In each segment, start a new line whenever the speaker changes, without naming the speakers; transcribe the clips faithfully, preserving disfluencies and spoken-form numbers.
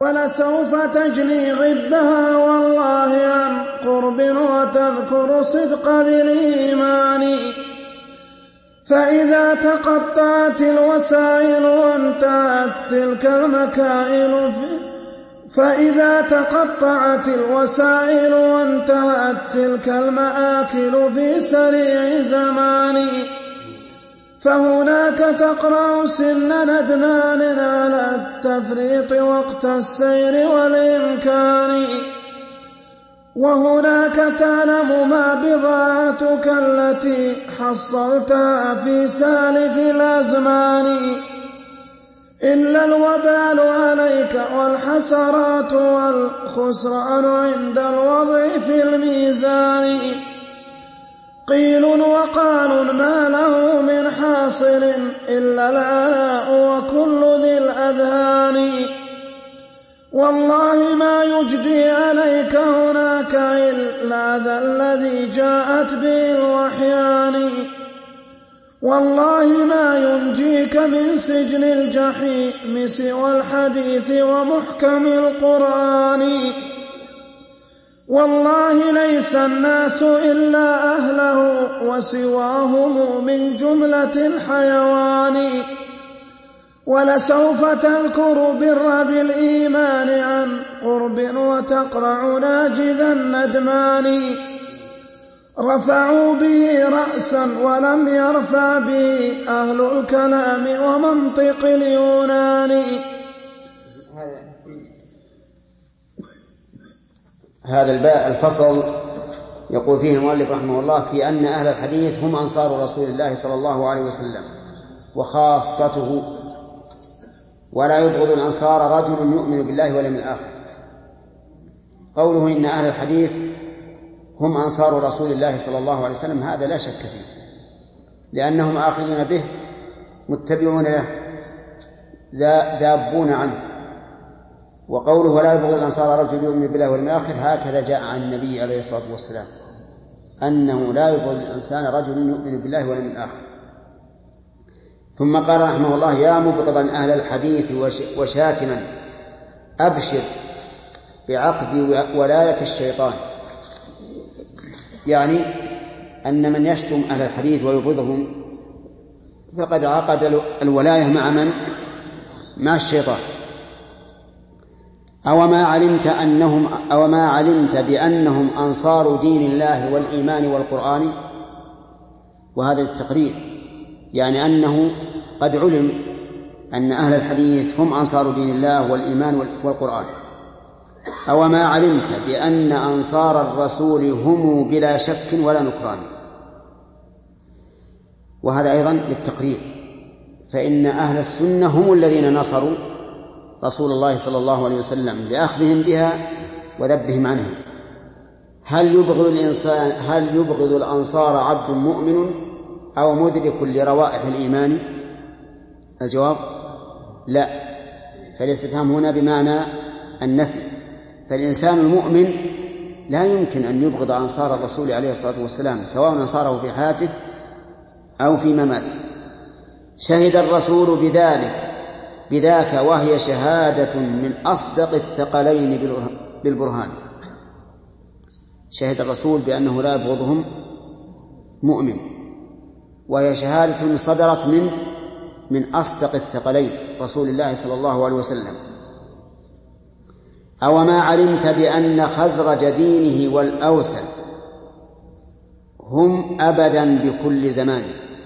ولسوف تجني غبها والله عن قرب وتذكر صدق ذي الإيمان. فإذا تقطعت الوسائل وانتهت تلك المكائل في فإذا تقطعت الوسائل وانتهت تلك المآكل في سريع زمان، فهناك تقرأ سن ندمان على التفريط وقت السير والإمكان، وهناك تعلم ما بضاعتك التي حصلتها في سالف الأزمان، إلا الوبال عليك والحسرات والخسران عند الوضع في الميزان. قيل وقال ما له من حاصل إلا العناء وكل ذي الأذهان، والله ما يجدي عليك هناك إلا ذا الذي جاءت به الوحيان، والله ما ينجيك من سجن الجحيم سوى الحديث ومحكم القرآن، والله ليس الناس إلا أهله وسواهم من جملة الحيوان. ولسوف تذكر بر ذي الإيمان عن قرب وتقرع ناجذ الندمان، رفعوا به رأسا ولم يرفع به أهل الكلام ومنطق اليونان.
هذا الباء الفصل يقول فيه المؤلف رحمه الله في أن أهل الحديث هم أنصار رسول الله صلى الله عليه وسلم وخاصته، ولا يبغض الأنصار رجل يؤمن بالله واليوم الآخر. قوله إن أهل الحديث هم أنصار رسول الله صلى الله عليه وسلم هذا لا شك فيه، لأنهم آخذون به متبعون له ذابون عنه. وقوله ولا يبغض الأنصار رجل يؤمن بالله واليوم الآخر هكذا جاء عن النبي عليه الصلاة والسلام أنه لا يبغض الإنسان رجل يؤمن بالله واليوم الآخر. ثم قال رحمه الله يا مبغضا أهل الحديث وشاتما أبشر بعقد ولاية الشيطان، يعني أن من يشتم أهل الحديث ويبغضهم فقد عقد الولاية مع من؟ مع الشيطان. أو ما علمت أنهم أو ما علمت بأنهم أنصار دين الله والإيمان والقرآن. وهذا التقرير يعني أنه قد علم أن أهل الحديث هم أنصار دين الله والإيمان والقرآن. أو ما علمت بأن أنصار الرسول هم بلا شك ولا نكران. وهذا أيضا للتقرير، فإن أهل السنة هم الذين نصروا رسول الله صلى الله عليه وسلم لأخذهم بها وذبهم عنها. هل يبغض الإنسان هل يبغض الأنصار عبد مؤمن أو مدرك لروائح الإيمان؟ الجواب لا، فالاستفهام هنا بمعنى النفي. فالإنسان المؤمن لا يمكن أن يبغض أنصار الرسول عليه الصلاة والسلام سواء أنصاره في حياته أو في مماته. شهد الرسول بذلك بذاك وهي شهادة من أصدق الثقلين بالبرهان. شهد الرسول بأنه لا يبغضهم مؤمن، وهي شهادة صدرت من من أصدق الثقلين رسول الله صلى الله عليه وسلم. أو ما علمت بأن خزرج دينه والأوس هم أبدا بكل زمان.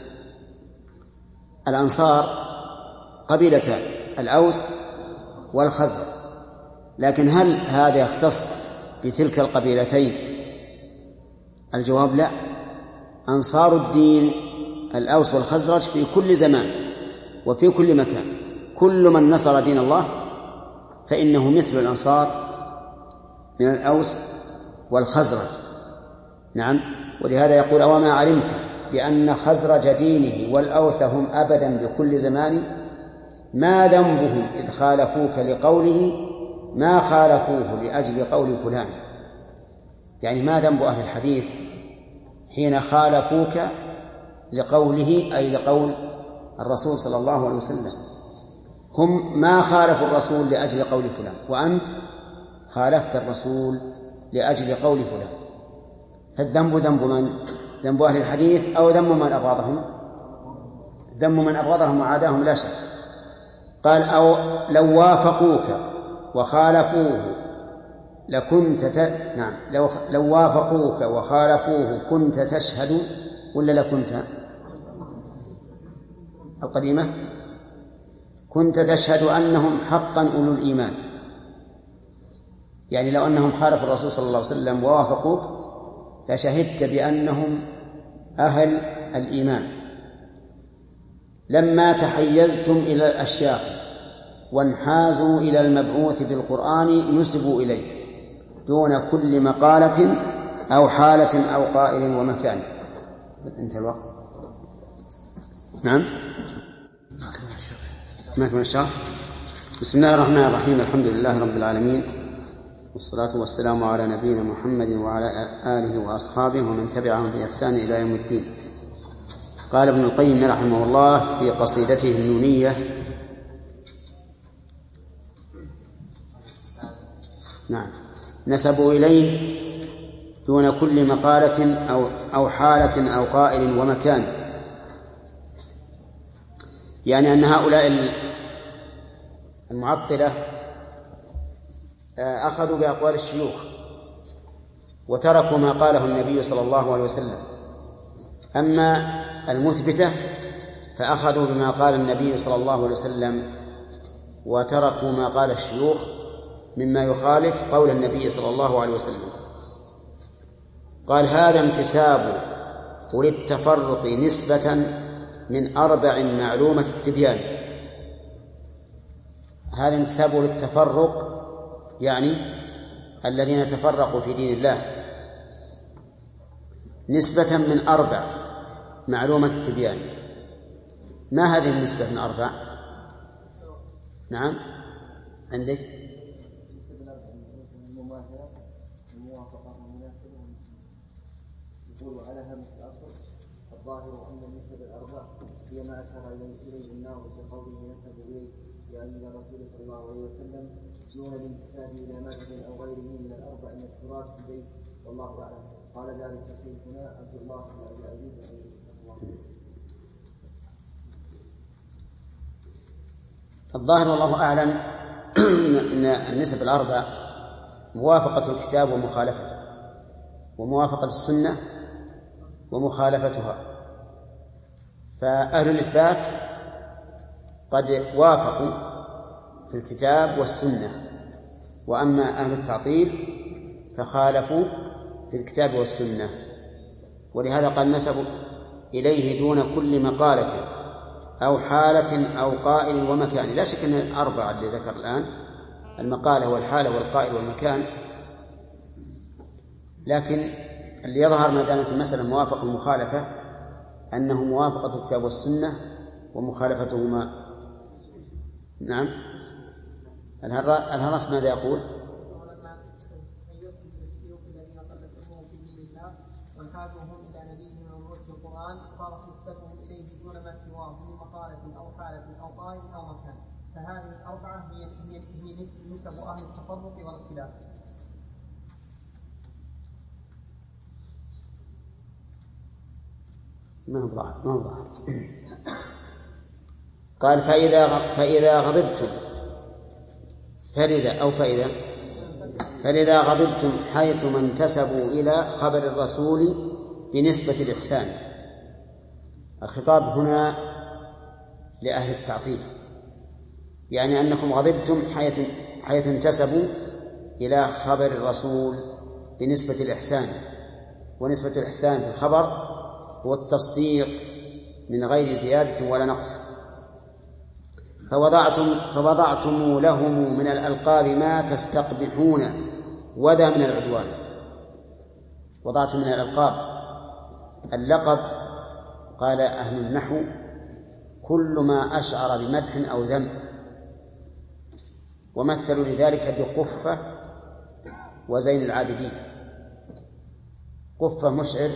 الأنصار قبيلتان الأوس والخزرج، لكن هل هذا يختص بتلك القبيلتين؟ الجواب لا، أنصار الدين الأوس والخزرج في كل زمان وفي كل مكان. كل من نصر دين الله فإنه مثل الأنصار من الأوس والخزرج. نعم، ولهذا يقول أو ما علمت بأن خزرج دينه والأوس هم أبدا بكل زمان ما ذنبهم إذ خالفوك لقوله ما خالفوه لأجل قول فلان. يعني ما ذنب أهل الحديث حين خالفوك لقوله أي لقول الرسول صلى الله عليه وسلم. هم ما خالفوا الرسول لأجل قول فلان، وأنت خالفت الرسول لأجل قول فلان، فالذنب ذنب من؟ ذنب أهل الحديث أو ذنب من أبغضهم؟ ذنب من أبغضهم وعاداهم لا شك. قال أو لو وافقوك وخالفوه لكنت ت... نعم لو... لو وافقوك وخالفوه كنت تشهد ولا لكنت القديمة كنت تشهد أنهم حقا أولو الإيمان، يعني لو أنهم خالفوا الرسول صلى الله عليه وسلم ووافقوك لشهدت بأنهم أهل الإيمان. لما تحيزتم إلى الأشياخ وانحازوا إلى المبعوث بالقرآن نسبوا إليه دون كل مقالة أو حالة أو قائل ومكان. انتهى الوقت. نعم ما كان الشرح. بسم الله الرحمن الرحيم. الحمد لله رب العالمين، والصلاة والسلام على نبينا محمد وعلى آله وأصحابه ومن تبعهم بإحسان إلى يوم الدين. قال ابن القيم رحمه الله في قصيدته النونية: نعم نسبوا إليه دون كل مقالة أو أو حالة أو قائل ومكان، يعني أن هؤلاء المعطلة أخذوا بأقوال الشيوخ وتركوا ما قاله النبي صلى الله عليه وسلم، أما المثبتة فأخذوا بما قال النبي صلى الله عليه وسلم وتركوا ما قال الشيوخ مما يخالف قول النبي صلى الله عليه وسلم. قال: هذا انتساب وللتفرق نسبة من أربع معلومة التبيان. هذا انتساب للتفرق يعني الذين تفرقوا في دين الله نسبة من أربع معلومة التبيان. ما هذه النسبة من أربع؟ نعم عندك
يقول على هامش الأصل: الظاهر أن النسب الأربع هي ما أشار إليه الناظر في قوله نسب إليه يعني إلى الرسول صلى الله عليه وسلم دون الانتساب إلى مذهب أو غيره من الأربع المذكورات في البيت، والله أعلم. قال ذلك شيخنا عبد الله بن عبد العزيز رحمه الله.
الظاهر والله أعلم أن النسب الأربع موافقة الكتاب ومخالفته، وموافقة السنة ومخالفتها. فأهل الإثبات قد وافقوا في الكتاب والسنة، وأما أهل التعطيل فخالفوا في الكتاب والسنة، ولهذا قال نسبوا إليه دون كل مقالة أو حالة أو قائل ومكان. لا شك أن الأربعة اللي ذكر الآن المقالة والحالة والقائل والمكان، لكن اللي يظهر ما دامت المسألة موافقة ومخالفة أنه موافقة الكتاب والسنة ومخالفتهما. نعم الهرس ماذا يقول؟
وانحازوهم إلى نبيهم وموت القرآن صارت نسبتهم إليه دون ما سواه من مقالة أو حالة أو قائل أو مكان. فهذه الأربعة هي هي هي نسب أهل التفرق والاختلاف.
ما هو ظاهر ما هو ظاهر. قال: فإذا فإذا غضبتم فلذا أو فإذا فلذا غضبتم حيثما انتسبوا إلى خبر الرسول بنسبة الإحسان. الخطاب هنا لأهل التعطيل، يعني أنكم غضبتم حيث حيث انتسبوا إلى خبر الرسول بنسبة الإحسان. ونسبة الإحسان في الخبر هو التصديق من غير زيادة ولا نقص. فوضعتم فوضعتم لهم من الألقاب ما تستقبحون وذا من العدوان. وضعتم من الألقاب اللقب، قال أهل النحو: كل ما أشعر بمدح أو ذم. ومثلوا لذلك بقفة وزين العابدين. قفة مشعر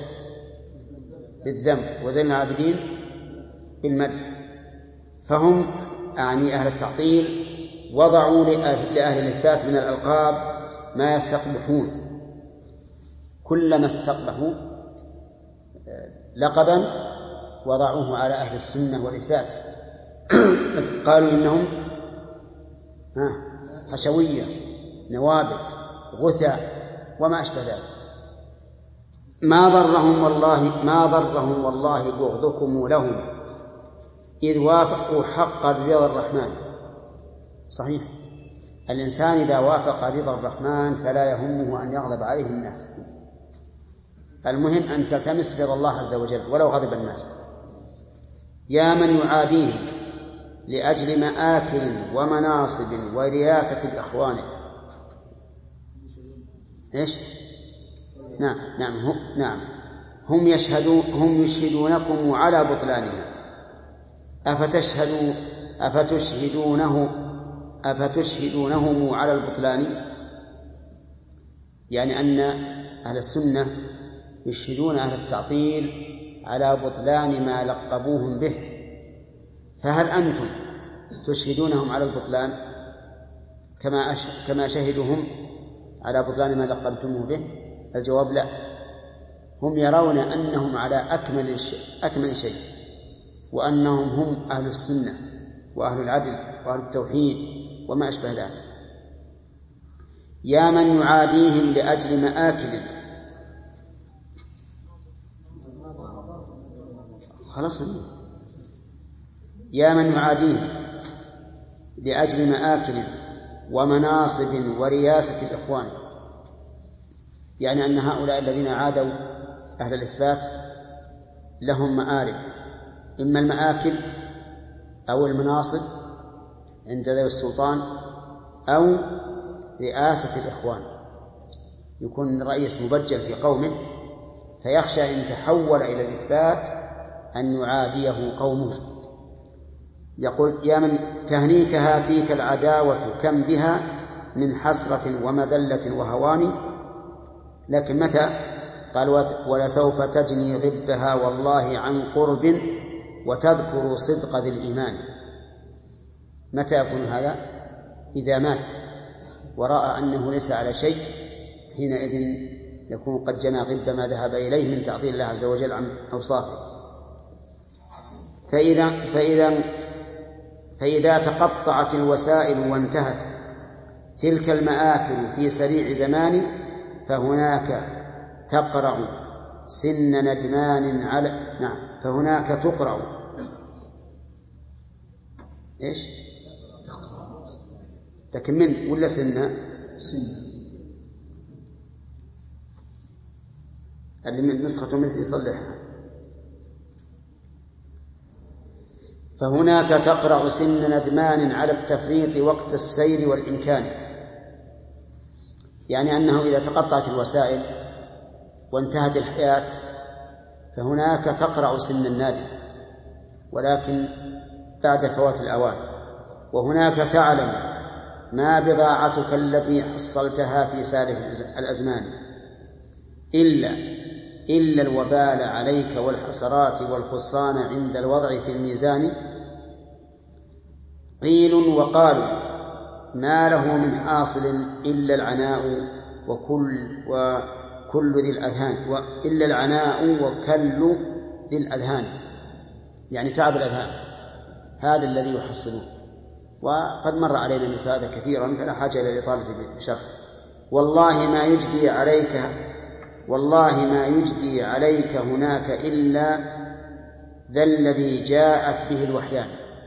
بالذم وزين العابدين بالمدح. فهم أعني أهل التعطيل وضعوا لأهل, لأهل الإثبات من الألقاب ما يستقبحون، كلما استقبحوا لقبا وضعوه على أهل السنة والإثبات. قالوا إنهم حشوية، نوابت، غثاء، وما أشبه ذلك. ما ضرهم والله ما ضرهم والله بغضكم لهم إذ وافقوا حق رضا الرحمن. صحيح، الإنسان إذا وافق رضا الرحمن فلا يهمه أن يغضب عليه الناس، المهم أن تلتمس رضا الله عز وجل ولو غضب الناس. يا من يعاديهم لأجل مآكل ومناصب ورياسة الإخوان. إيش؟ نعم نعم هم نعم هم يشهدون هم يشهدونكم على بطلانهم أفتشهدوا أفتشهدونه أفتشهدونهم على البطلان، يعني أن أهل السنة يشهدون أهل التعطيل على بطلان ما لقبوهم به، فهل أنتم تشهدونهم على البطلان كما كما شهدهم على بطلان ما لقبتموه به؟ الجواب لا، هم يرون أنهم على أكمل شيء, أكمل شيء وأنهم هم أهل السنة وأهل العدل وأهل التوحيد وما أشبه ذلك. يا من يعاديهم لأجل مآكل، خلاص، يا من يعاديهم لأجل مآكل ومناصب ورياسة الإخوان، يعني أن هؤلاء الذين عادوا أهل الإثبات لهم مآرب، إما المآكل أو المناصب عند ذوي السلطان أو رئاسة الإخوان، يكون رئيس مبجل في قومه فيخشى إن تحول إلى الإثبات أن يعاديه قومه. يقول يا من تهنيك هاتيك العداوة كم بها من حسرة ومذلة وهوان، لكن متى؟ قال ولسوف تجني غبها والله عن قرب وتذكر صدق ذي الإيمان. متى يكون هذا؟ إذا مات ورأى أنه ليس على شيء، حينئذ يكون قد جنى غب ما ذهب إليه من تعطيل الله عز وجل عن أوصافه. فإذا, فإذا, فإذا تقطعت الوسائل وانتهت تلك المآكل في سريع زمان فهناك تقرع سن ندمان على نعم فهناك تقرع إيش؟ لكن من ولا سنة؟ سنة اللي من نسخة مثل يصلحها. فهناك تقرع سن ندمان على التفريط وقت السير والإمكان، يعني أنه إذا تقطعت الوسائل وانتهت الحياة فهناك تقرع سن النادم، ولكن بعد فوات الأوان. وهناك تعلم ما بضاعتك التي حصلتها في سالف الأزمان إلا إلا الوبال عليك والحسرات والخسران عند الوضع في الميزان. قيل وقالوا ما له من حاصل إلا العناء وكل وكل ذي الأذهان وإلا العناء وكل ذي الأذهان، يعني تعب الأذهان هذا الذي يحصلون. وقد مر علينا مثل هذا كثيرا فلا حاجة إلى الإطالة بشرح. والله ما يجدي عليك والله ما يجدي عليك هناك إلا ذا الذي جاءت به الوحيان.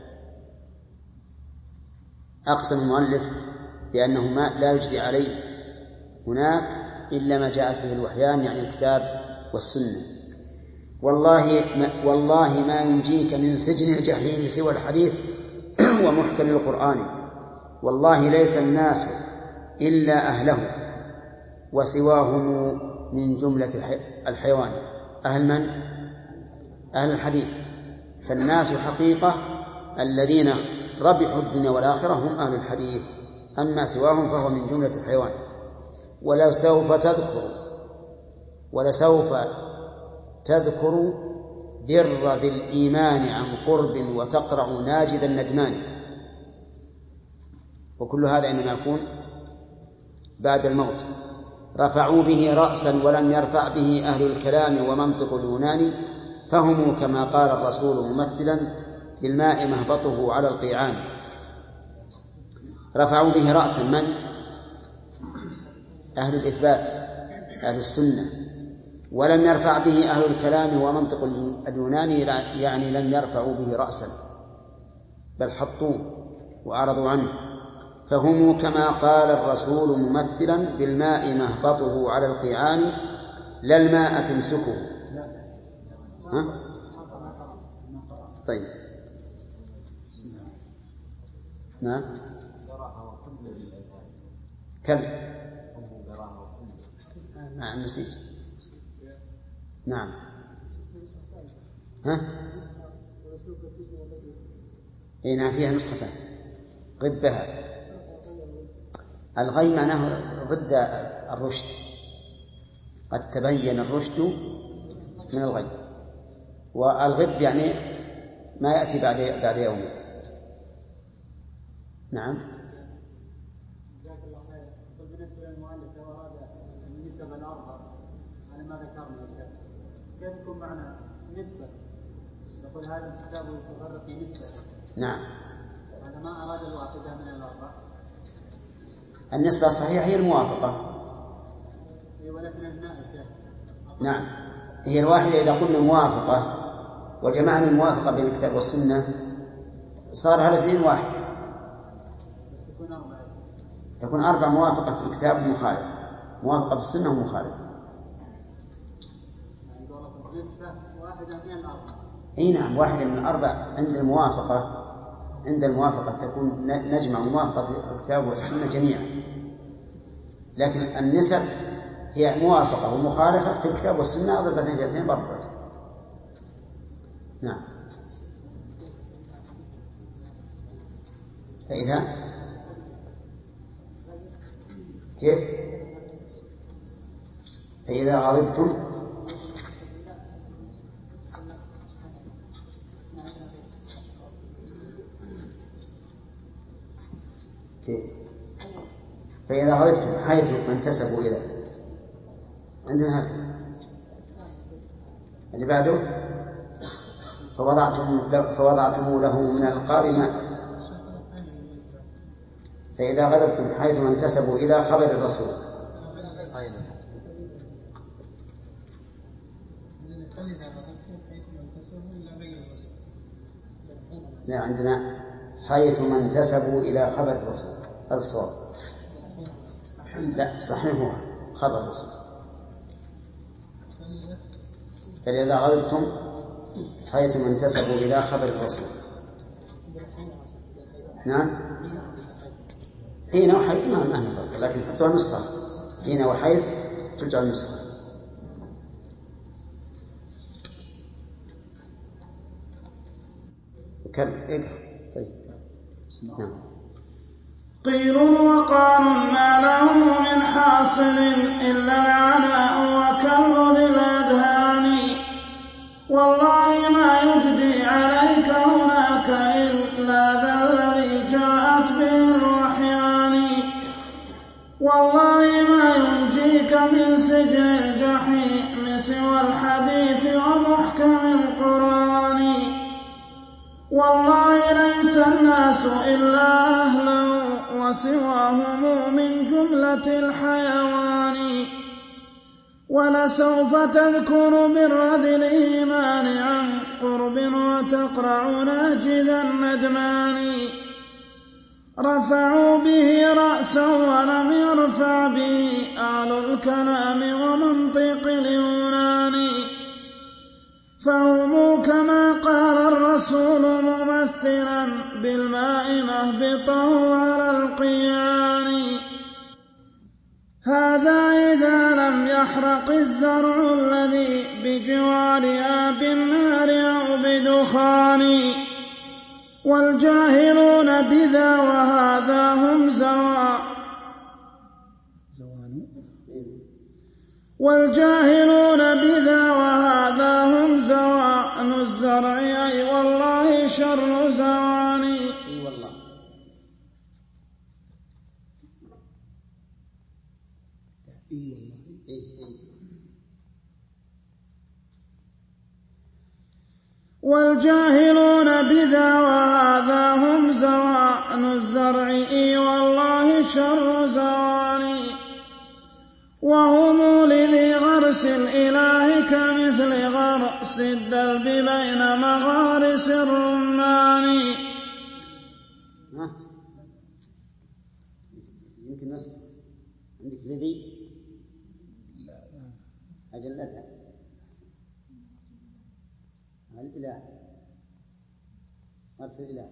أقسم المؤلف بأنه ما لا يجدي عليه هناك إلا ما جاءت به الوحيان، يعني الكتاب والسنة. والله ما, والله ما ينجيك من سجن الجحيم سوى الحديث ومحكم القرآن. والله ليس الناس إلا أهله وسواهم من جملة الحيوان. أهل من؟ أهل الحديث. فالناس حقيقة الذين ربحوا الدنيا والآخرة هم أهل الحديث، أما سواهم فهو من جملة الحيوان. ولسوف تذكر ولسوف تذكر بر ذي الإيمان عن قرب وتقرع ناجد الندمان. وكل هذا إنما يكون بعد الموت. رفعوا به رأسا ولم يرفع به أهل الكلام ومنطق اليوناني، فهم كما قال الرسول ممثلا بالماء مهبطه على القيعان. رفعوا به رأسا من؟ أهل الإثبات أهل السنة. ولم يرفع به أهل الكلام ومنطق اليوناني، يعني لم يرفعوا به رأسا بل حطوه وأعرضوا عنه. فهم كما قال الرسول ممثلا بالماء مهبطه على القيعان لا الماء تمسكه. ها؟ طيب نعم كلب نعم نسيت نعم ها هنا فيها نسختان غبها. الغي معناه ضد الرشد، قد تبين الرشد من الغي، والغب يعني ما يأتي بعد بعد يومك. نعم.
جزاك الله خير. بالنسبة للمؤلف لو أراد النسب الأربع على ما ذكرنا يا شيخ، كيف يكون معنى نسبة؟ يقول هذا الكتاب يتفرق في نسبة.
نعم.
هذا ما أراد الواحدة من الأربع.
النسبة الصحيحة هي الموافقة.
ولكن الماء يا شيخ.
نعم، هي الواحدة إذا قلنا موافقة وجمعنا الموافقة بين الكتاب والسنة صار هذا اثنين واحد.
تكون أربعة.
تكون أربع موافقة في الكتاب ومخالف، موافقة بالسنة ومخالف.
يعني نسبة واحدة من الأربع.
أي نعم، واحدة من الأربع عند الموافقة. عند الموافقة تكون نجمع موافقة الكتاب والسنة جميعا، لكن النسب هي موافقة ومخالفة في الكتاب والسنة أضربتين في اثنين ضربة. نعم. فإذا كيف؟ فإذا غضبتم كيف؟ فإذا غضبتم حيث انتسبوا إلى عندنا هذا اللي بعده فوضعتم فوضعتم له من القاب ماء. فإذا غضبتم حيث انتسبوا إلى خبر الرسول. لا، عندنا حيث ما انتسبوا إلى خبر الرسول، هذا الصواب. لا صحيح هو خبر الرسول. فإذا غضبتم حيث ما انتسبوا إلى خبر الرسول. نعم، حين وحيث ما ما نفرق، لكن حتى النسخة حين وحيث ترجع النسخة. كم اقرأ. طيب نعم.
قيل وقال ما له من حاصل إلا العناء وكل ذي الأذهان، والله ما يجدي عليك هناك إلا ذا الذي جاءت به الوحيان، والله ما ينجيك من سجن الجحيم سوى الحديث ومحكم القرآن، والله ليس الناس إلا أهله وسواهم من جملة الحيوان، ولسوف تذكر بالرذل الإيمان عن قرب وتقرع ناجذ الندمان، رفعوا به رأسا ولم يرفع به أهل الكلام ومنطق اليونان، فهم كما قال الرسول ممثلا بالماء مهبطه على القيان، هذا إذا لم يحرق الزرع الذي بجوارها بالنار أو بدخان، والجاهلون بذا وهذا هم زوان والجاهلون بذا وهذا هم زوان الزرع أي والله شر زواني.
أي والله إي والله إي إي.
والجاهلون بذا وهذا هم زوان الزرع إي والله شر زواني وهم لذي غرس الإله كمثل غرس الدلب بين مغارس الرمان.
يمكن نص عندك لذي أجل أدعى الإله غرس الإله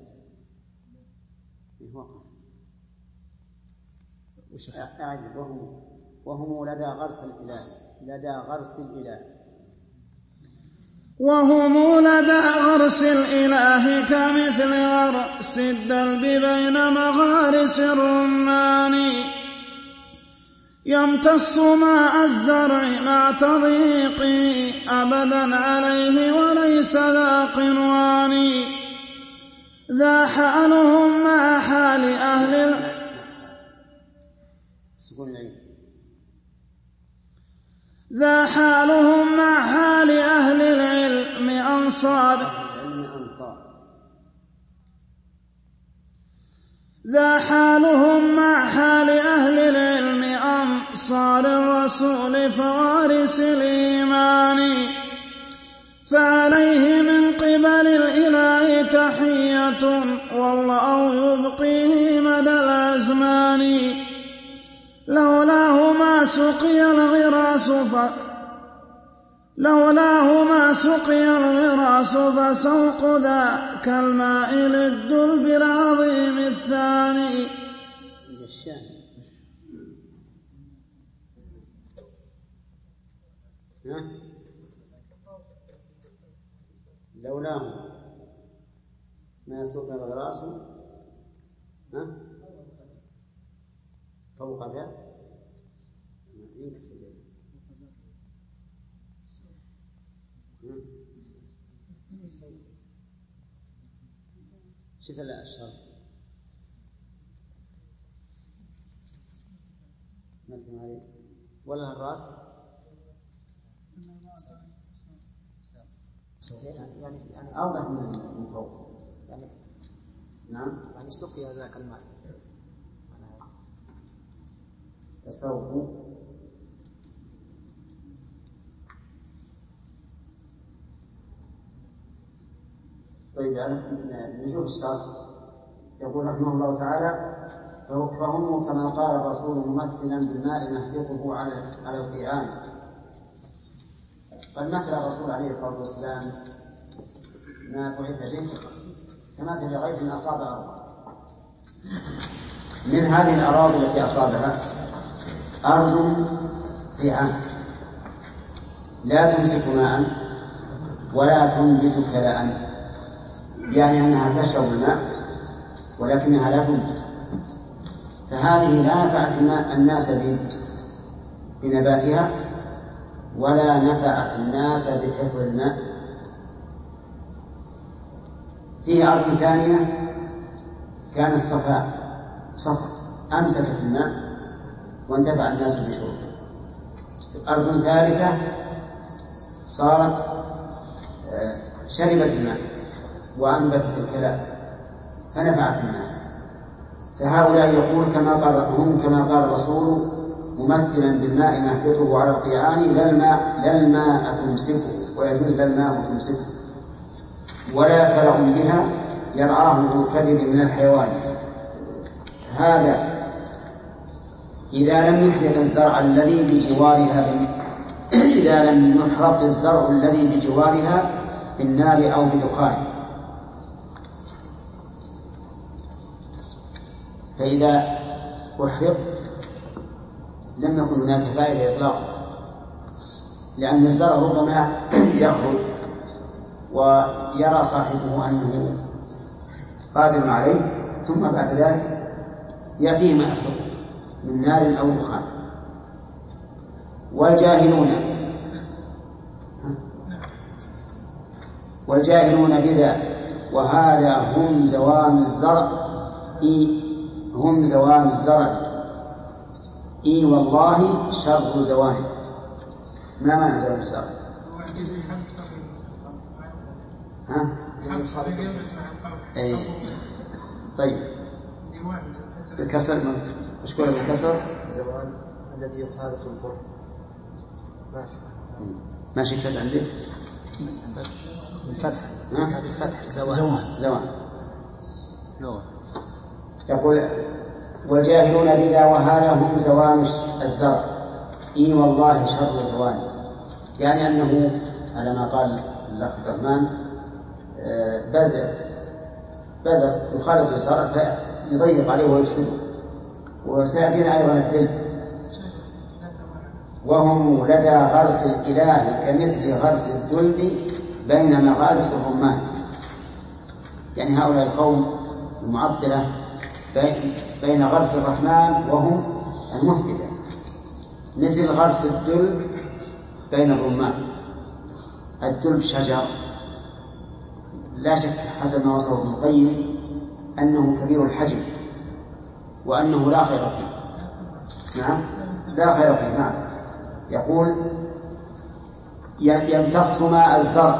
وقع أعجب وهم وهم لدى غرس الإله لدى غرس الإله
وهم لدى غرس الإله كمثل غرس الدلب بين مغارس الرمان يمتص ماء الزرع مع تضييقه أبدا عليه وليس ذا قنوان ذا حالهم مع حال أهل ال... ذا حالهم مع حال أهل العلم أنصار ذا حالهم مع حال أهل العلم أنصار الرسول فوارث الإيمان فعليه من قبل الإله تحية والله يبقيه مدى الأزمان لولاه ما سقي الغراس ف... لولاه ما سقي الغراس فسوق ذاك الماء للدلب العظيم الثاني.
لولاه ما سقي الغراس فوق ذا ينكسر شوف الشر ولا الرأس
يعني يعني
أوضح من فوق
يعني
نعم
يعني سقي ذاك الماء
تسوق طيب يعني نشوف الشرح يقول رحمه الله تعالى فهم كما قال الرسول ممثلا بالماء نهبطه على على القيعان. قد مثل الرسول عليه الصلاة والسلام ما بعث به كمثل غيث أصاب أرضا. من هذه الأراضي التي أصابها أرض قيعان لا تمسك ماء ولا تنبت كلاء، يعني أنها تشرب الماء ولكنها لا تنبت، فهذه لا نفعت الناس بنباتها ولا نفعت الناس بحفظ الماء. فيه أرض ثانية كانت صفاء صفا أمسكت الماء وانتفع الناس بشربه. أرض ثالثة صارت شربت الماء وأنبتت الكلاء فنفعت الناس. فهؤلاء يقول كما قال هم كما قال الرسول ممثلا بالماء نهبطه على القيعان لا الماء لا الماء تمسكه ويجوز لا الماء تمسكه ولا كلأ بها يرعاه ذو كبد من الحيوان. هذا إذا لم يحرق الزرع الذي بجوارها إذا لم يحرق الزرع الذي بجوارها بالنار أو بدخان. فإذا أحرق لم يكن هناك فائدة إطلاقا، لأن الزرع ربما يخرج ويرى صاحبه أنه قادر عليه ثم بعد ذلك يأتيه ما يحرق من نار أو دخان. والجاهلون والجاهلون بذا وهذا هم زوان الزرع هم زوان الزرع إي والله شر زوان. ما معنى زوان الشر؟ ها؟ أي. طيب بالكسر مش كله بالكسر
زوال الذي يخالف الضر. ماشي
ماشي كتبت عندك الفتح. ها؟
الفتح
زوان زوان. يقول والجاهلون بذا وهذا هم زوان الزرع. إي والله شر زوان، يعني أنه على ما قال الأخ الرحمن بذر بذر يخالف الزرع فيضيق عليه ويفسده. وسيأتينا أيضا الدل. وهم لدى غرس الإله كمثل غرس الدلب بين مغارس الرمان. يعني هؤلاء القوم المعطلة بين غرس الرحمن وهم المثبتة مثل غرس الدلب بين الرمان. الدلب شجر لا شك حسب ما وصفه ابن القيم أنه كبير الحجم وأنه لا خير فيه. نعم لا خير فيه. نعم يقول يمتص ماء الزرع،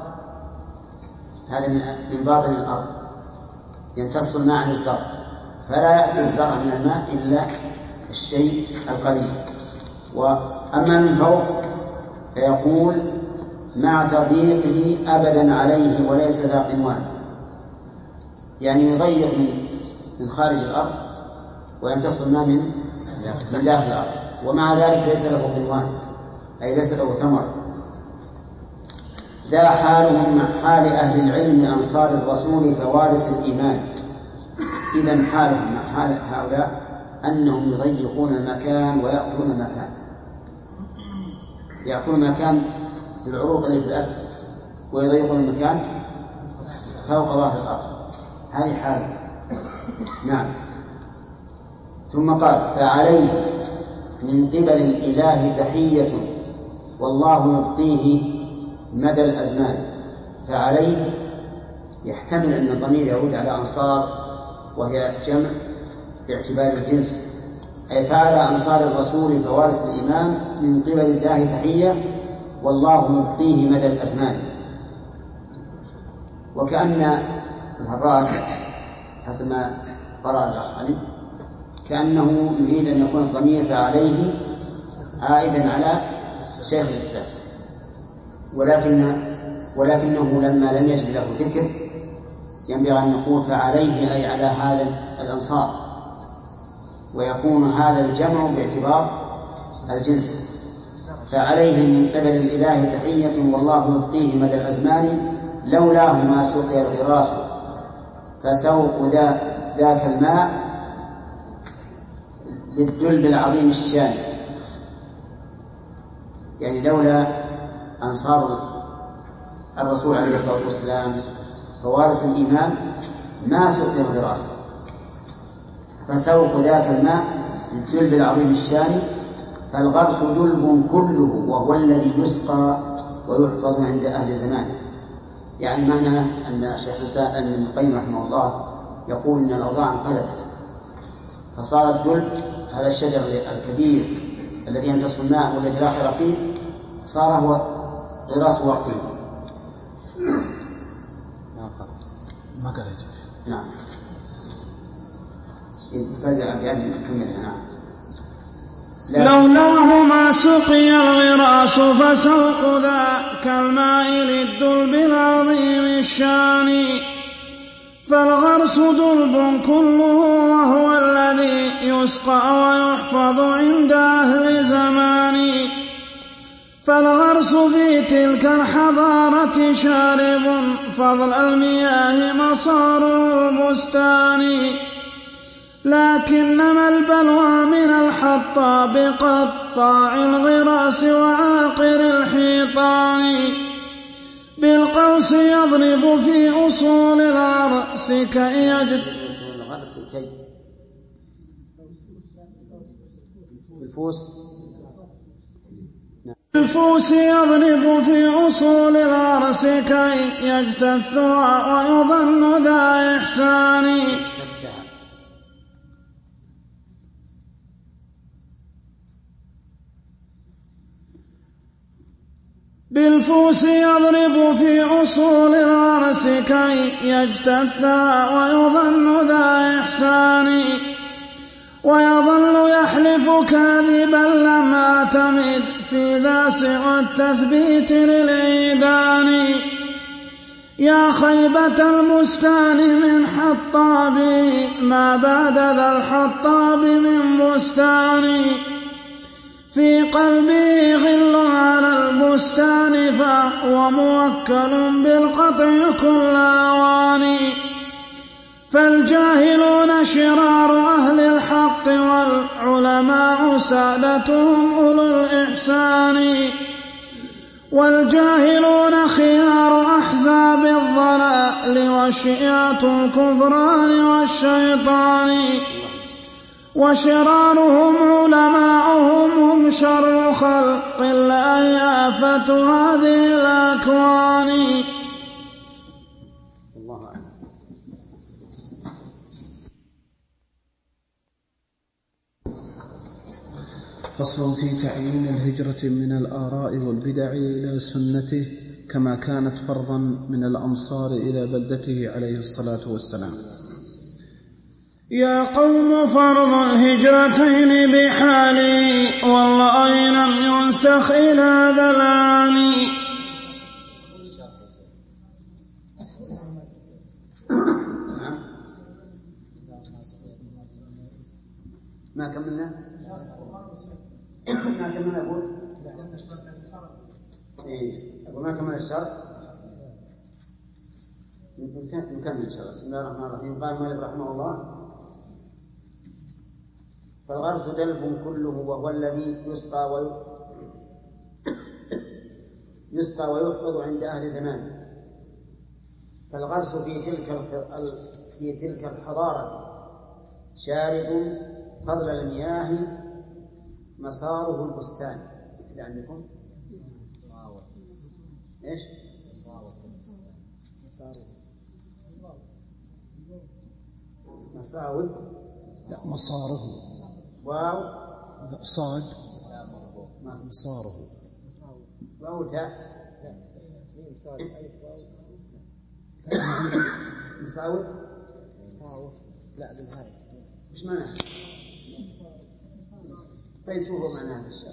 هذا من باطن الأرض، يمتص الماء عن الزرع فلا يأتي الزرع من الماء إلا الشيء القليل. وأما من فوق فيقول مع تضييقه أبدا عليه وليس ذا قنوان، يعني يضيق من خارج الأرض ويمتص الماء من من داخل الأرض، ومع ذلك ليس له قنوان أي ليس له ثمر. ذا حالهم مع حال أهل العلم أنصار الرسول فوارث الإيمان. إذن حالهم مع حال هؤلاء أنهم يضيقون المكان ويأكلون المكان، يأكلون المكان بالعروق اللي في الأسفل ويضيقون المكان فوق ظهر الأرض. هذه حال. نعم. ثم قال فعليه من قبل الإله تحية والله يبقيه مدى الأزمان. فعليه يحتمل أن الضمير يعود على أنصار وهي جمع باعتبار الجنس، أي فعل أنصار الرسول فوارث الإيمان من قبل الله تحية والله يبقيه مدى الأزمان. وكأن الهراس حسب ما قرأ الأخ علي كأنه يريد أن يكون الضمير فعليه عائدا على شيخ الإسلام، ولكن ولكنه لما لم يجد له ذكر ينبغي أن نقول فعليه أي على هذا الأنصار، ويكون هذا الجمع باعتبار الجنس. فعليه من قبل الإله تحية والله يبقيه مدى الأزمان لولاه ما سقي الغراس فسوق ذاك الماء للدلب العظيم الشان. يعني لولا أنصار الرسول عليه الصلاة والسلام فوارث الإيمان ما سقي الغراس فسوق ذاك الماء للدلب العظيم الشان. فالغرس دلب كله وهو الذي يسقى ويحفظ عند أهل زمانه. يعني معنى أن شيخ نساء أن ابن القيم رحمه الله يقول أن الأوضاع انقلبت فصار الدلب هذا الشجر الكبير الذي يمتص الماء والذي لا خير فيه صار هو غراس وقته.
ما قرأت.
نعم. بدأ بأن نكملها. نعم.
لولاه ما سقي الغراس فسوق ذاك الماء للدلب العظيم الشان. فالغرس دلب كله وهو الذي يسقى ويحفظ عند أهل زمان. فالغرس في تلك الحضارة شارب فضل المياه مصار البستان. لكنما البلوى من الحطاب قطاع الغراس وعاقر الحيطان. بالقوس يضرب في أصول العرس كي يجد الفوس يضرب في أصول العرس كي يجتثها ويظن ذا إحسان. بالفوس يضرب في أصول الغرس كي يجتثى ويظن ذا إحسان ويظل يحلف كاذبا لم أعتمد في ذا سوى التثبيت للعيدان يا خيبة البستان من حطابي ما بعد ذا الحطاب من بستان في قلبي غل على البستان فهو موكل بالقطع كل أوان فالجاهلون شرار أهل الحق والعلماء سادتهم أولو الإحسان والجاهلون خيار أحزاب الضلال وشيعة الكفران والشيطان وشرارهم علماؤهم هم شر خلق الله آفة هذه الأكوان.
فصل في تعيين الهجرة من الآراء والبدع إلى سنته كما كانت فرضا من الأمصار إلى بلدته عليه الصلاة والسلام.
يا قوم فرض الهجرتين بحالي والله لم ينسخ إلى ذا الآن.
ما كملنا ما كملنا أقول إيه أقول ما كمل الشرط نكمل إن شاء الله. بسم الله الرحمن الرحيم. قال مالك رحمه الله فالغرس دلب كله وهو الذي يسقى وي... يسقى ويحفظ عند أهل زمان. فالغرس في تلك الخ... في تلك الحضارة شارب فضل المياه مساره البستان. ابتدأ عندكم ايش؟ مساوي
لا مساره
واو
صاد مساره
واو تاء مساوت
مساوت لا بالهاء
ايش معناه؟ طيب شوفوا معناها في الشرع.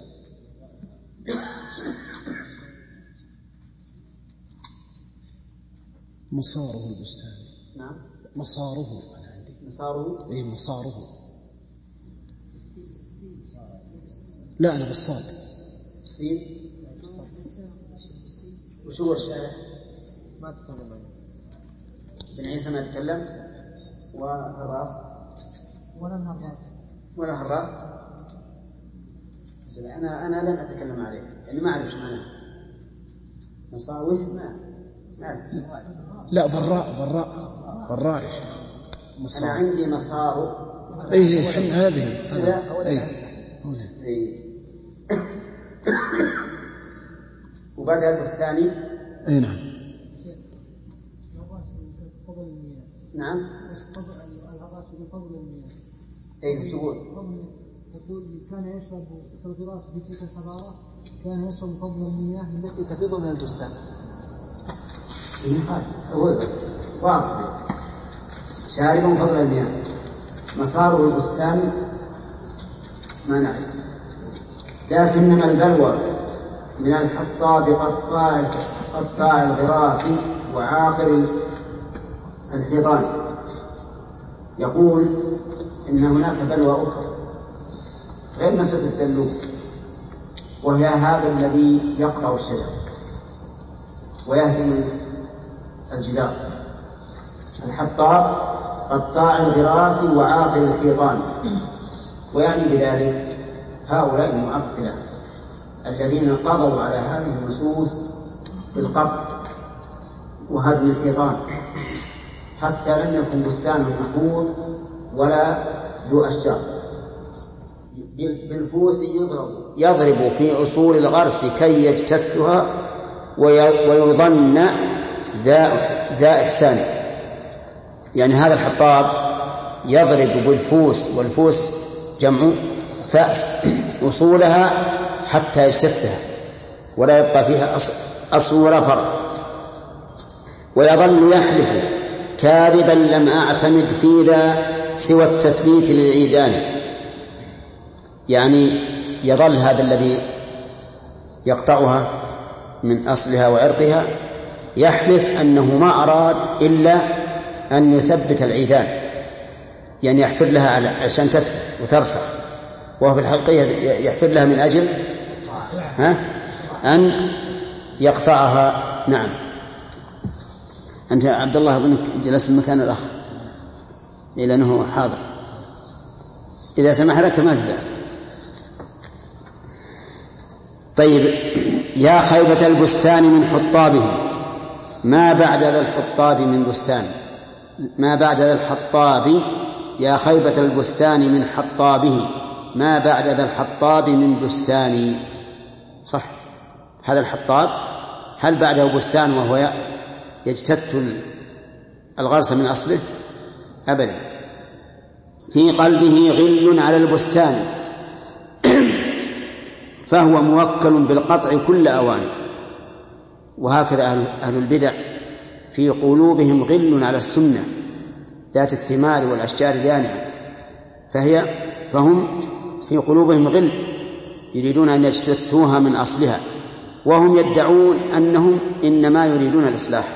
مساره البستان.
نعم
مساره أنا عندي
مساره
إيه مساره لا أنا بالصاد
الصين. وش هو الشارع؟
ما تتكلم
بن عيسى ما يتكلم والراس
ولا الراس
ولا الراس. أنا أنا لن أتكلم عليه يعني ما أعرف إيش معناه. مصاوي ما ما
لا ضراء ضراء ضراء إيش
أنا عندي مصار.
إيه حين هذه إيه
إيه وبعدها البستاني.
إيه نعم
نعم إيه شو
يقول كان يشرب في الغراس في تلك الحضارة كان يشرب فضل المياه التي تفيض من البستان.
واضح شارب فضل المياه مساره البستان ما نعرف. لكنما البلوى من الحطاب قطاع قطاع الغراس وعاقر الحيطان. يقول إن هناك بلوى أخرى غير مسألة الدلوب وهي هذا الذي يقطع الشجر ويهدم الجدار. الحطاب قطاع الغراس وعاقل الحيطان. ويعني بذلك هؤلاء المعطلة الذين قضوا على هذه النصوص بالقطع وهدم الحيطان حتى لم يكن بستان محفوظ ولا ذو أشجار. بالفوس يضرب يضرب في أصول الغرس كي يجتثها ويظن ذا ذا إحسان. يعني هذا الحطاب يضرب بالفوس والفوس جمع فأس أصولها حتى يجتثها ولا يبقى فيها أصل. أصل ولا فرع. ويظل يحلف كاذبا لم أعتمد في ذا سوى التثبيت للعيدان، يعني يظل هذا الذي يقطعها من أصلها وعرضها يحلف أنه ما أراد إلا أن يثبت العيدان، يعني يحفر لها عشان تثبت وترسخ، وهو في الحقيقة يحفر لها من أجل ها أن يقطعها. نعم. أنت عبد الله أظنك جلس المكان الآخر إلى أنه حاضر، إذا سمح لك ما في بأس. طيب. يا خيبة البستان من حطابه، ما بعد ذا الحطاب من بستان، ما بعد ذا الحطاب، يا خيبة البستان من حطابه، ما بعد ذا الحطاب من بستان. صح، هذا الحطاب هل بعده بستان وهو يجتث الغرس من أصله؟ أبدا. في قلبه غل على البستان فهو موكل بالقطع كل أوان. وهكذا أهل البدع في قلوبهم غل على السنة ذات الثمار والأشجار اليانعة، فهي فهم في قلوبهم غل يريدون أن يجتثوها من أصلها، وهم يدعون أنهم إنما يريدون الإصلاح.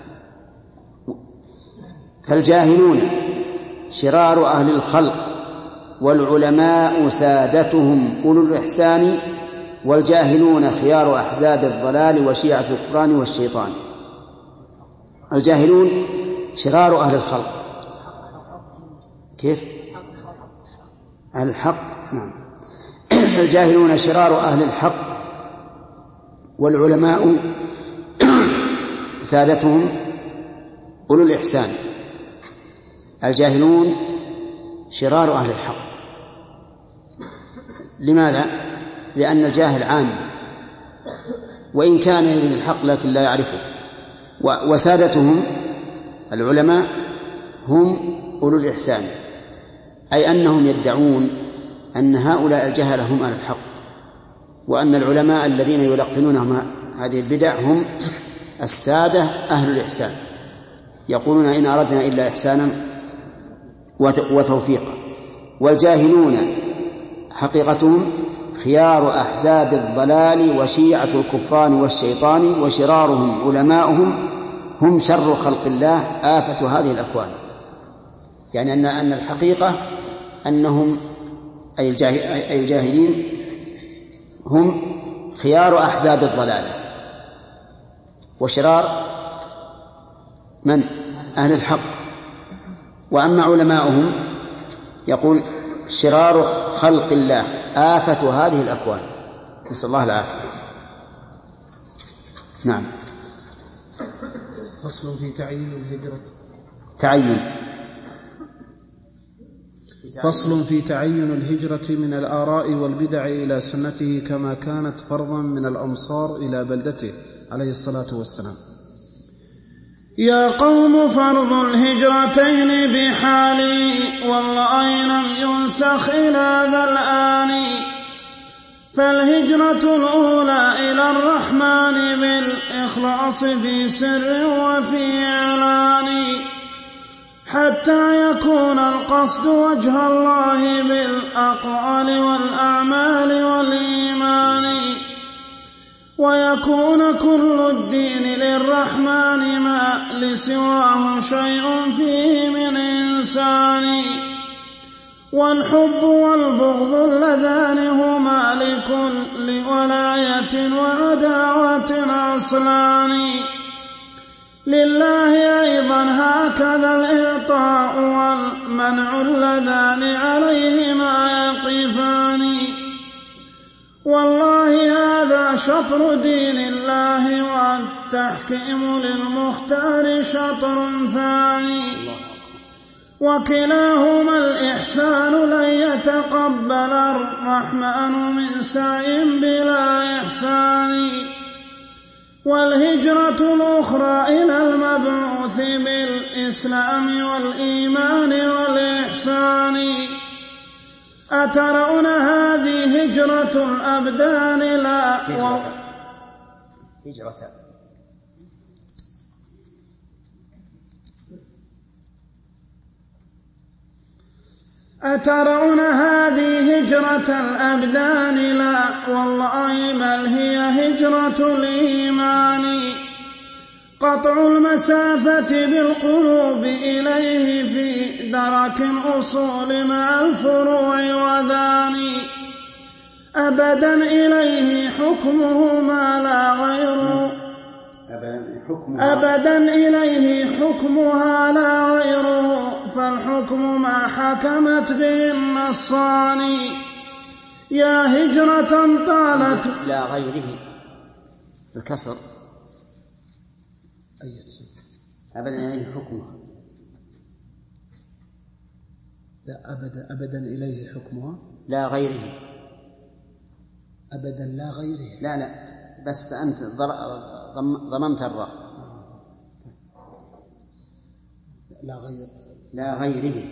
فالجاهلون شرار أهل الخلق، والعلماء سادتهم أولو الإحسان، والجاهلون خيار أحزاب الضلال وشيعة الكفران والشيطان. الجاهلون شرار أهل الخلق. كيف؟ أهل الحق. نعم. الجاهلون شرار أهل الحق، والعلماء سادتهم أولو الإحسان. الجاهلون شرار أهل الحق. لماذا؟ لأن الجاهل عام وإن كان يريد الحق لكن لا يعرفه. وسادتهم العلماء هم أولو الإحسان، أي أنهم يدعون أن هؤلاء الجهلة هم أهل الحق، وأن العلماء الذين يلقنونهم هذه البدع هم السادة أهل الإحسان، يقولون إن أردنا إلا إحسانا وتوفيقا. والجاهلون حقيقتهم خيار أحزاب الضلال وشيعة الكفران والشيطان، وشرارهم علماؤهم هم شر خلق الله آفة هذه الأكوان. يعني أن أن الحقيقة أنهم أي الجاهلين هم خيار أحزاب الضلال، وشرار من؟ أهل الحق. وأما علماؤهم يقول شرار خلق الله آفة هذه الأكوان، نسأل الله العافية. نعم.
فصل في تعيين الهجرة.
تعين
فصل في تعين الهجرة من الآراء والبدع إلى سنته كما كانت فرضا من الأمصار إلى بلدته عليه الصلاة والسلام.
يا قوم فرض الهجرتين بحالي، والله لم ينسخ إلى ذا الآن. فالهجرة الأولى إلى الرحمن بالإخلاص في سر وفي إعلان، حتى يكون القصد وجه الله بالأقوال والأعمال والإيمان، ويكون كل الدين للرحمن ما لسواه شيء فيه من إنسان. والحب والبغض اللذان هما لكل ولاية وعداوة أصلان. لله أيضا هكذا الإعطاء والمنع اللذان عليهما يقفان. والله هذا شطر دين الله، والتحكيم للمختار شطر ثاني. وكلاهما الإحسان لن يتقبل الرحمن من سعي بلا إحسان. والهجرة الأخرى إلى المبعوث بالإسلام والإيمان والإحسان. أترون هذه هجرة الأبدان لا
هجرة, هجرة.
أترون هذه هجرة الأبدان؟ لا والله بل هي هجرة الإيمان، قطع المسافة بالقلوب إليه في درك الأصول مع الفروع وذاني، أبدا إليه حكمه ما لا غيره، أبدا إليه حكمها لا غيره، فالحكم ما حكمت به النصان. يا هجرة طالت
لا غيره الكسر أبدا إليه حكمها،
لا أبدا أبدا إليه حكمها
لا غيره
أبدا لا غيره
لا لا بس أنت ضممت الراء
لا غير
لا غيره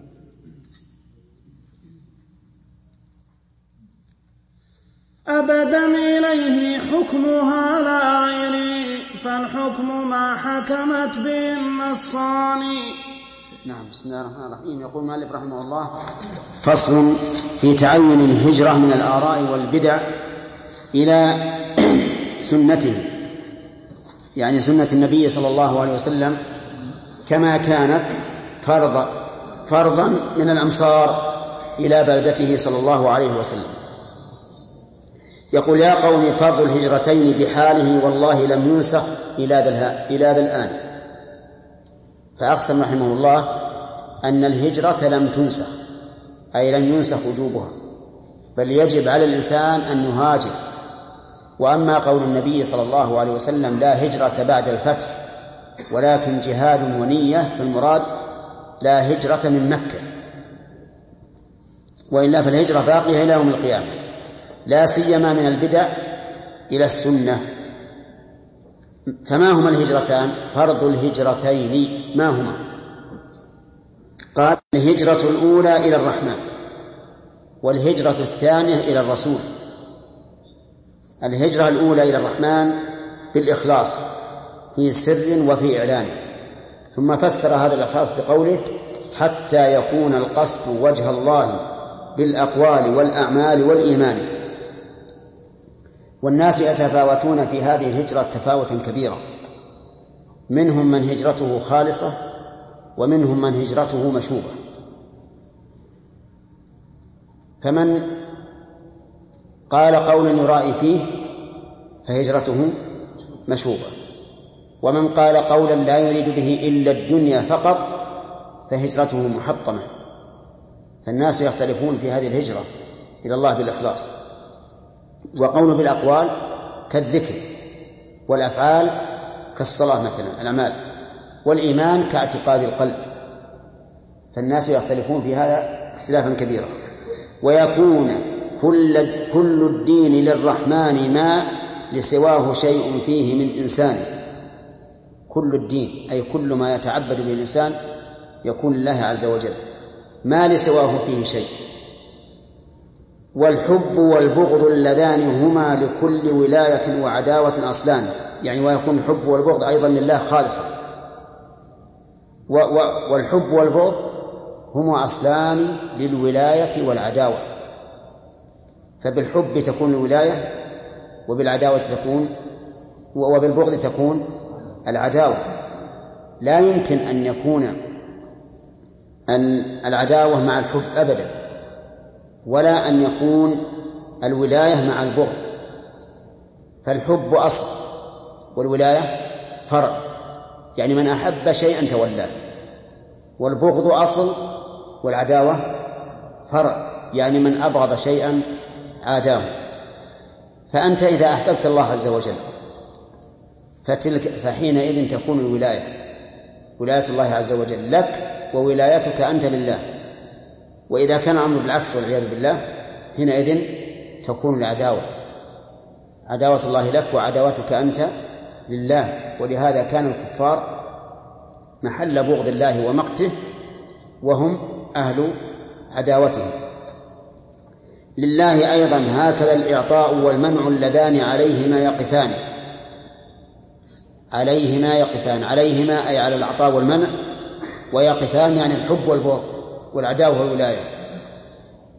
أبدا إليه حكمها لا غيره، فالحكم ما حكمت به النصان.
نعم. بسم الله الرحمن الرحيم. يقول المؤلف رحمه الله: فصل في تعين الهجرة من الآراء والبدع إلى سنته، يعني سنة النبي صلى الله عليه وسلم كما كانت فرض فرضا من الأمصار إلى بلدته صلى الله عليه وسلم. يقول: يا قوم فرض الهجرتين بحاله والله لم ينسخ إلى ذا الآن. فأقسم رحمه الله أن الهجرة لم تنسخ، أي لم ينسخ وجوبها، بل يجب على الإنسان أن يهاجر. وأما قول النبي صلى الله عليه وسلم: لا هجرة بعد الفتح ولكن جهاد ونية، فالمراد لا هجرة من مكة، وإلا فالهجرة باقية إلى يوم القيامة، لا سيما من البدع إلى السنة. فما هما الهجرتان؟ فرض الهجرتين ما هما؟ قال: الهجرة الأولى إلى الرحمن، والهجرة الثانية إلى الرسول. الهجرة الأولى إلى الرحمن بالإخلاص في سر وفي إعلان، ثم فسر هذا الإخلاص بقوله: حتى يكون القصد وجه الله بالأقوال والأعمال والإيمان. والناس يتفاوتون في هذه الهجرة تفاوتا كبيرا، منهم من هجرته خالصة ومنهم من هجرته مشوبة. فمن قال قولا يرائي فيه فهجرته مشوبة، ومن قال قولا لا يريد به إلا الدنيا فقط فهجرته محطمة. فالناس يختلفون في هذه الهجرة إلى الله بالإخلاص. وقول بالأقوال كالذكر، والأفعال كالصلاة مثلا الأعمال، والإيمان كاعتقاد القلب. فالناس يختلفون في هذا اختلافا كبيرا. ويكون كل, كل الدين للرحمن ما لسواه شيء فيه من إنسان. كل الدين أي كل ما يتعبد به الإنسان يكون لله عز وجل، ما لسواه فيه شيء. والحب والبغض اللذان هما لكل ولاية وعداوة أصلان، يعني ويكون الحب والبغض أيضا لله خالصا. والحب والبغض هما أصلان للولاية والعداوة، فبالحب تكون الولاية، وبالعداوة تكون وبالبغض تكون العداوة. لا يمكن أن يكون أن العداوة مع الحب أبدا، ولا أن يكون الولاية مع البغض. فالحب أصل والولاية فرع، يعني من أحب شيئا تولاه. والبغض أصل والعداوة فرع، يعني من أبغض شيئا عاداه. فأنت إذا أحببت الله عز وجل فتلك فحينئذ تكون الولاية ولاية الله عز وجل لك، وولايتك أنت لله. وإذا كان الأمر بالعكس والعياذ بالله حينئذ تكون العداوة، عداوة الله لك وعداوتك أنت لله. ولهذا كان الكفار محل بغض الله ومقته، وهم أهل عداوته. لله أيضا هكذا الإعطاء والمنع اللذان عليهما يقفان. عليهما يقفان، عليهما أي على الإعطاء والمنع، ويقفان يعني الحب والبغض والعداوة والولاية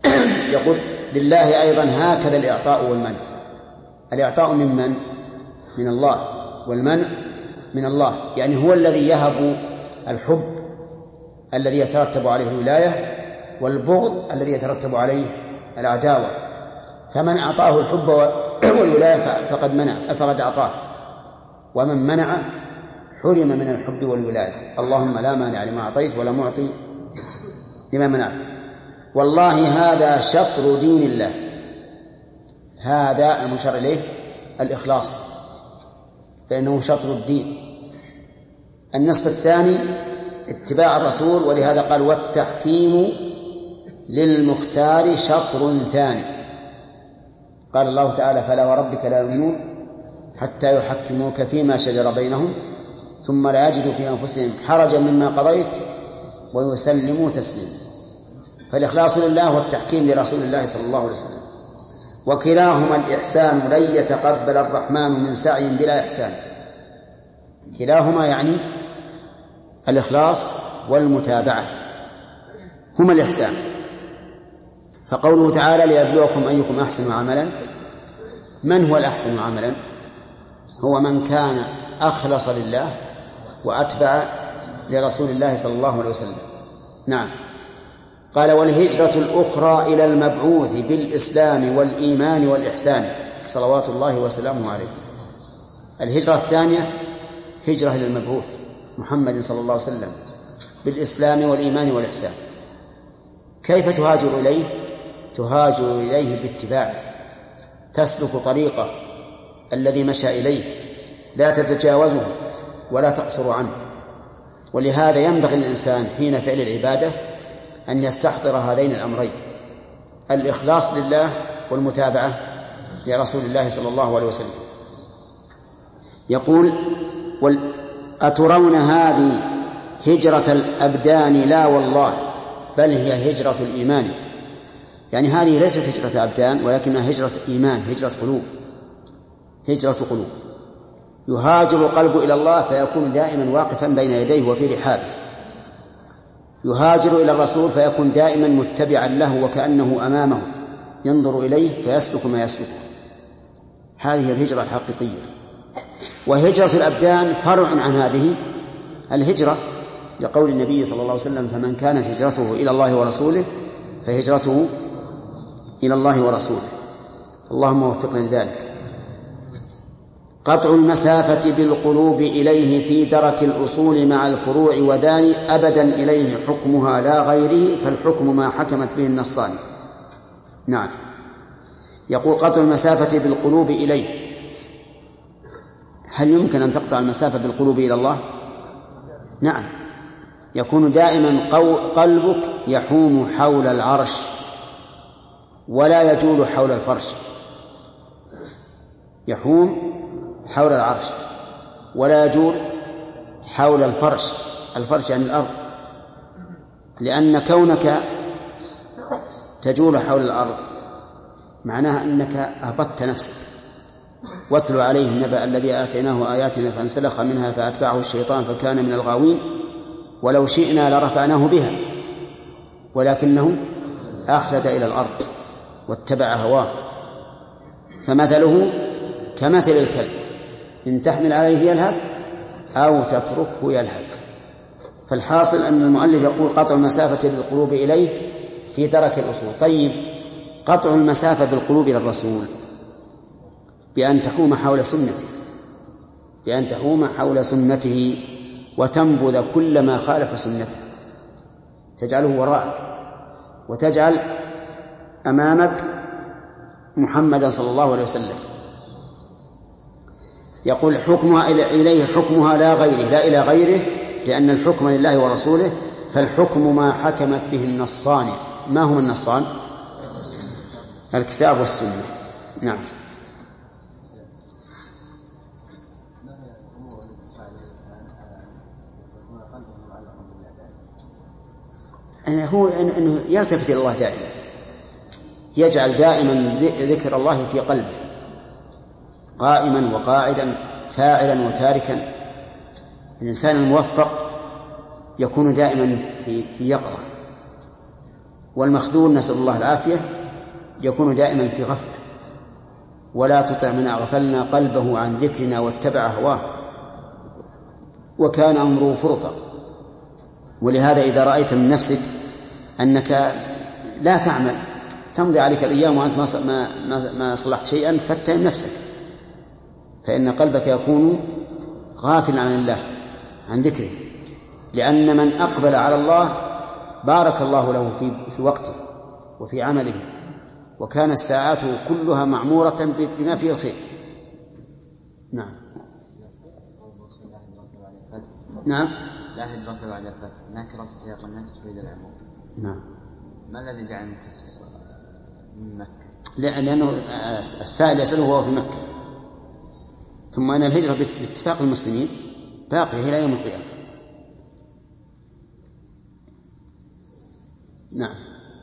يقول لله أيضا هكذا الإعطاء والمنع. الإعطاء من من؟ من الله، والمنع من الله، يعني هو الذي يهب الحب الذي يترتب عليه الولاية، والبغض الذي يترتب عليه العداوة. فمن أعطاه الحب والولاية فقد منع فقد أعطاه، ومن منعه حرم من الحب والولاية. اللهم لا مانع لما أعطيت ولا معطي لما منعت. والله هذا شطر دين الله، هذا المشار إليه الإخلاص، فإنه شطر الدين. النصف الثاني اتباع الرسول، ولهذا قال والتحكيم للمختار شطر ثاني. قال الله تعالى فلا وربك لا يؤمنون حتى يحكموك فيما شجر بينهم ثم لا يجدوا في أنفسهم حرجا مما قضيت ويسلموا تسليما. فالإخلاص لله والتحكيم لرسول الله صلى الله عليه وسلم، وكلاهما الإحسان. لن يتقبل الرحمن من سعي بلا إحسان. كلاهما يعني الإخلاص والمتابعة هما الإحسان. فقوله تعالى ليبلوكم أيكم أحسن عملا، من هو الأحسن عملا؟ هو من كان أخلص لله وأتبع لرسول الله صلى الله عليه وسلم. نعم. قال والهجرة الأخرى إلى المبعوث بالإسلام والإيمان والإحسان صلوات الله وسلامه عليه. الهجرة الثانية هجرة إلى المبعوث محمد صلى الله عليه وسلم بالإسلام والإيمان والإحسان. كيف تهاجر إليه؟ تهاجر إليه باتباعه، تسلك طريقه الذي مشى إليه، لا تتجاوزه ولا تقصر عنه. ولهذا ينبغي للإنسان حين فعل العبادة أن يستحضر هذين الأمرين: الإخلاص لله والمتابعة لرسول الله صلى الله عليه وسلم. يقول أترون هذه هجرة الأبدان؟ لا والله، بل هي هجرة الإيمان. يعني هذه ليست هجرة أبدان ولكنها هجرة إيمان، هجرة قلوب، هجرة قلوب. يهاجر القلب إلى الله فيكون دائما واقفا بين يديه وفي رحابه، يهاجر إلى الرسول فيكون دائما متبعا له وكأنه أمامه ينظر إليه فيسلك ما يسلكه. هذه الهجرة الحقيقية. وهجرة الأبدان فرع عن هذه الهجرة، لقول النبي صلى الله عليه وسلم فمن كانت هجرته إلى الله ورسوله فهجرته إلى الله ورسوله. اللهم وفقنا لذلك. قطع المسافة بالقلوب إليه في درك الأصول مع الفروع وداني أبدا إليه حكمها لا غيره، فالحكم ما حكمت به النصان. نعم. يقول قطع المسافة بالقلوب إليه. هل يمكن أن تقطع المسافة بالقلوب إلى الله؟ نعم. يكون دائما قلبك يحوم حول العرش ولا يجول حول الفرش، يحوم حول العرش ولا يجول حول الفرش. الفرش يعني الأرض، لأن كونك تجول حول الأرض معناها أنك أهبطت نفسك. واتل عليهم نبأ الذي آتيناه آياتنا فانسلخ منها فأتبعه الشيطان فكان من الغاوين ولو شئنا لرفعناه بها ولكنه أخلد إلى الأرض واتبع هواه. فمثله كمثل الكلب إن تحمل عليه يلهث أو تتركه يلهث. فالحاصل أن المؤلف يقول قطع المسافة بالقلوب إليه في درك الأصول. طيب، قطع المسافة بالقلوب إلى الرسول بأن تحوم حول سنته، بأن تحوم حول سنته وتنبذ كل ما خالف سنته، تجعله وراءك وتجعل أمامك محمدا صلى الله عليه وسلم. يقول حكمها إليه حكمها لا غيره، لا إلى غيره، لأن الحكم لله ورسوله، فالحكم ما حكمت به النصان. ما هم النصان؟ الكتاب والسنة. نعم. هو أنه يلتفت إلى الله دائما، يجعل دائما ذكر الله في قلبه، قائما وقاعدا، فاعلا وتاركا. الإنسان الموفق يكون دائما في, في يقظة، والمخذول نسأل الله العافية يكون دائما في غفلة. ولا تطع من أغفلنا قلبه عن ذكرنا واتبع هواه وكان أمره فرطا. ولهذا إذا رأيت من نفسك أنك لا تعمل، تمضي عليك الأيام وأنت ما ما ما صلحت شيئا، فاتهم نفسك، فإن قلبك يكون غافلا عن الله عن ذكره. لأن من أقبل على الله بارك الله له في في وقته وفي عمله، وكانت ساعاته كلها معمورة بما فيه الخير. نعم نعم
لا هجرة بعد الفتح، نكرة في سياق النكت تريد العموم.
نعم.
ما الذي جعل المخصص من مكة؟
لأنه السائل يسأله وهو في مكة، ثم أن الهجرة باتفاق المسلمين باقية إلى يوم القيامة. نعم.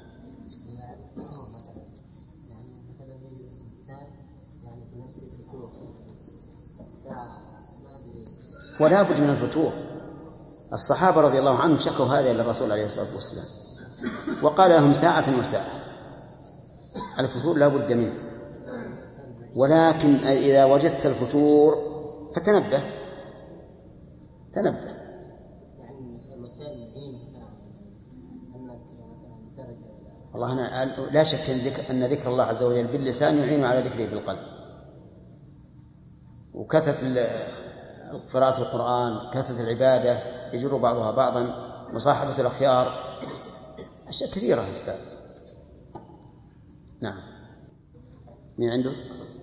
ولا بد من الفتوح. الصحابة رضي الله عنهم شكوا هذا إلى الرسول عليه الصلاة والسلام وقال لهم ساعة وساعة. الفتور لا بد منه، ولكن إذا وجدت الفتور فتنبه تنبه. والله أنا لا شك أن ذكر الله عز وجل باللسان يعين على ذكره بالقلب، وكثرة قراءة القرآن، كثرة العبادة يجر بعضها بعضا، مصاحبة الأخيار، أشياء كثيرة يا أستاذ. نعم. مين عنده؟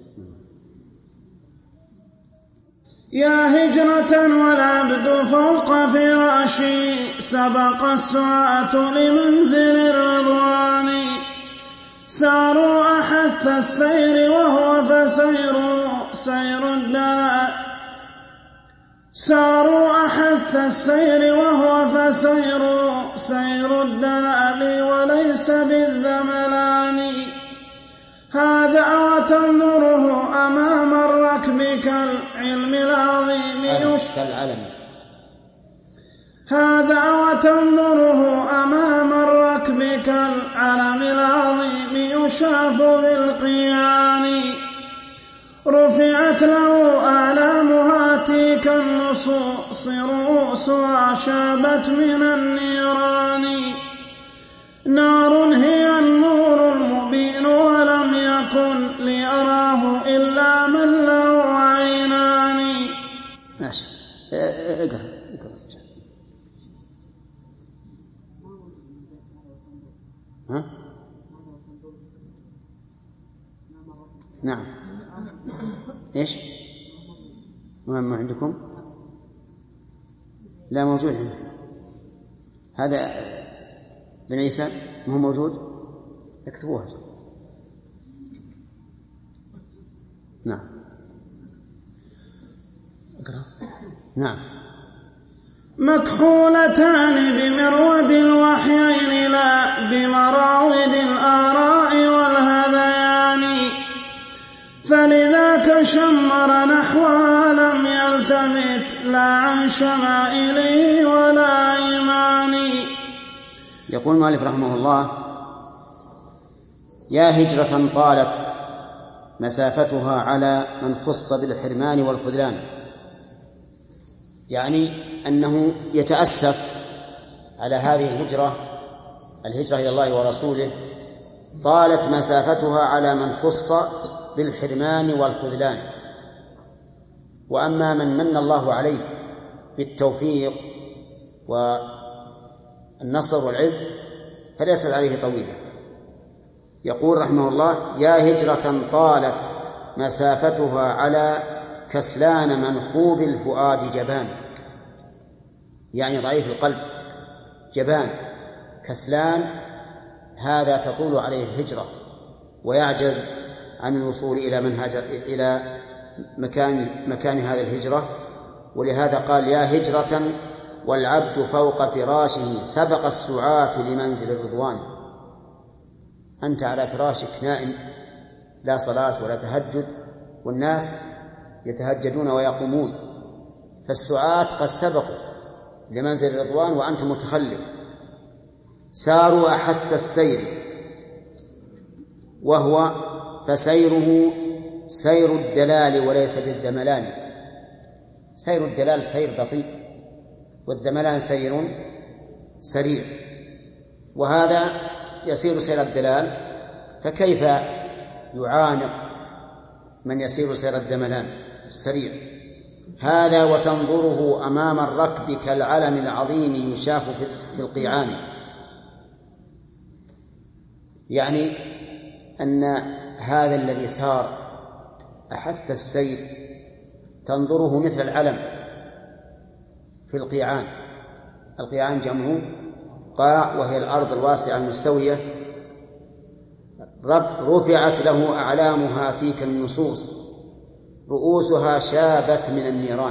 يا هجرة والعبد فوق فراشي، سبق السعاة لمنزل الرضوان، ساروا أحث السير وهو فسير سير الدلال، ساروا أحث السير وهو فسير سير الدلال وليس بالذملان. هذا وتنظره أمام الركب كالعلم العظيم
كالعلم،
هذا وتنظره أمام الركب كالعلم العظيم يشاف بالقيان. رفعت له أعلامها تيك النصوص رؤوسها شابت من النيران. نار هي النور المبين ولم يكن ليراه إلا من له عينان.
ماشي اقرأ اقرأ. ها؟ نعم. ايش؟ ما عندكم؟ لا موجود عندنا هذا بن عيسى، ما هو موجود، اكتبوها. نعم اقرأ. نعم.
مكحولتان بمرود الوحيين لا بمراود الآراء والهذيان، فلذاك شمر نحوها لم يلتفت لا عن شمائله ولا إيمان.
يقول المؤلف رحمه الله: يا هجرة طالت مسافتها على من خص بالحرمان والخذلان، يعني أنه يتأسف على هذه الهجرة الهجرة إلى الله ورسوله، طالت مسافتها على من خص بالحرمان والخذلان. وأما من من الله عليه بالتوفيق والنصر والعز فليسأل عليه طويلا. يقول رحمه الله: يا هجرة طالت مسافتها على كسلان منخوب الفؤاد جبان، يعني ضعيف القلب، جبان كسلان، هذا تطول عليه الهجرة ويعجز عن الوصول إلى منهج إلى مكان مكان هذه الهجرة. ولهذا قال: يا هجرة والعبد فوق فراشه سبق السعاة لمنزل الرضوان. أنت على فراشك نائم، لا صلاة ولا تهجد، والناس يتهجدون ويقومون، فالسعاة قد سبقوا لمنزل الرضوان وأنت متخلف. ساروا أحث السير، وهو فسيره سير الدلال وليس بالدملان. سير الدلال سير بطيء، والدملان سير سريع، وهذا يسير سير الدلال، فكيف يعانق من يسير سير الدملان السريع؟ هذا وتنظره أمام الركب كالعلم العظيم يشاف في القيعان. يعني أن هذا الذي سار أحث السير تنظره مثل العلم في القيعان. القيعان جمع قاع، وهي الأرض الواسعة المستوية رفعت له أعلامها تلك النصوص، رؤوسها شابت من النيران.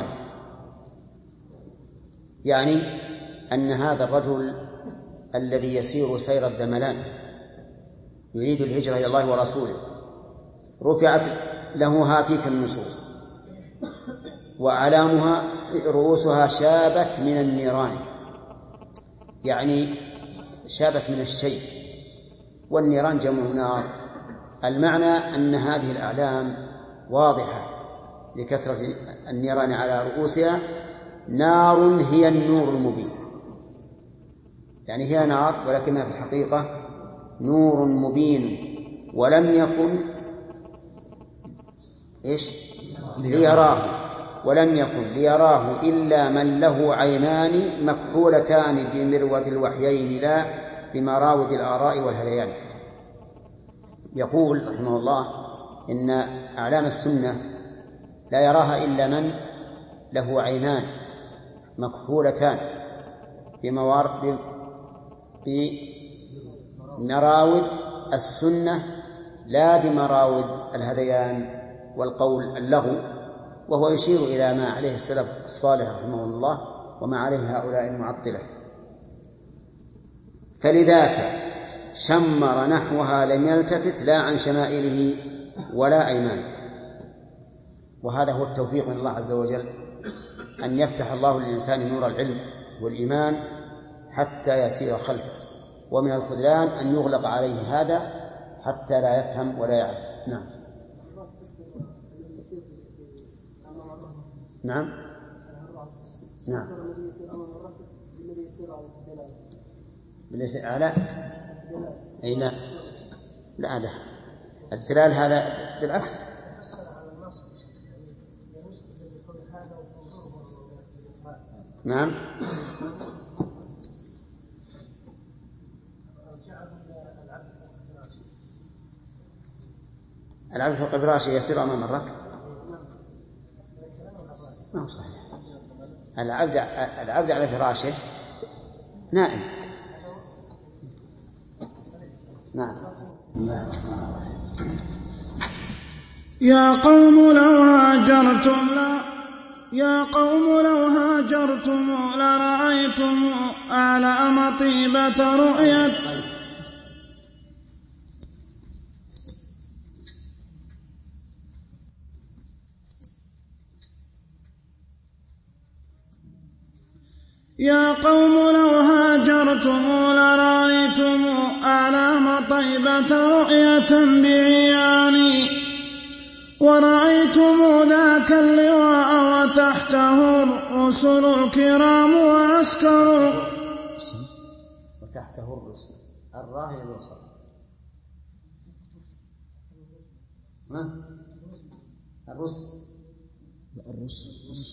يعني أن هذا الرجل الذي يسير سير الدملان يريد الهجرة إلى الله ورسوله رفعت له هاتيك النصوص وأعلامها رؤوسها شابت من النيران، يعني شابت من الشيء، والنيران جمع نار. المعنى أن هذه الأعلام واضحة لكثرة النيران على رؤوسها. نار هي النور المبين، يعني هي نار ولكنها في الحقيقة نور مبين، ولم يكن إيش ليراه ولم يكن ليراه إلا من له عينان مكحولتان بمروة الوحيين لا بمراود الآراء والهذيان. يقول رحمه الله إن أعلام السنة لا يراها إلا من له عينان مكحولتان بمراود السنة لا بمراود الهذيان والقول اللغو، وهو يشير إلى ما عليه السلف الصالح رحمه الله وما عليه هؤلاء المعطلة. فلذاك شمر نحوها لم يلتفت لا عن شمائله ولا أيمان. وهذا هو التوفيق من الله عز وجل، أن يفتح الله للإنسان نور العلم والإيمان حتى يسير خلفه، ومن الخذلان أن يغلق عليه هذا حتى لا يفهم ولا يعلم. نعم نعم نعم بالذي أعلى أي لا لا لا الدلال هذا بالعكس. نعم العبد فوق الفراش يسير أمام الركب، ما هو صحيح. العبد العبد على فراشه نائم. نعم.
يا قوم لو هاجرتم لا يا قوم لو هاجرتم لرأيتم أعلام طيبة رؤية يا قوم لو هاجرتم لرأيتم أعلام طيبة رؤية بعياني، ورأيتم ذاك اللواء وتحته الرسل الكرام وعسكر
وتحته الرسل الراهي الوسط. ما الرسل
الرسل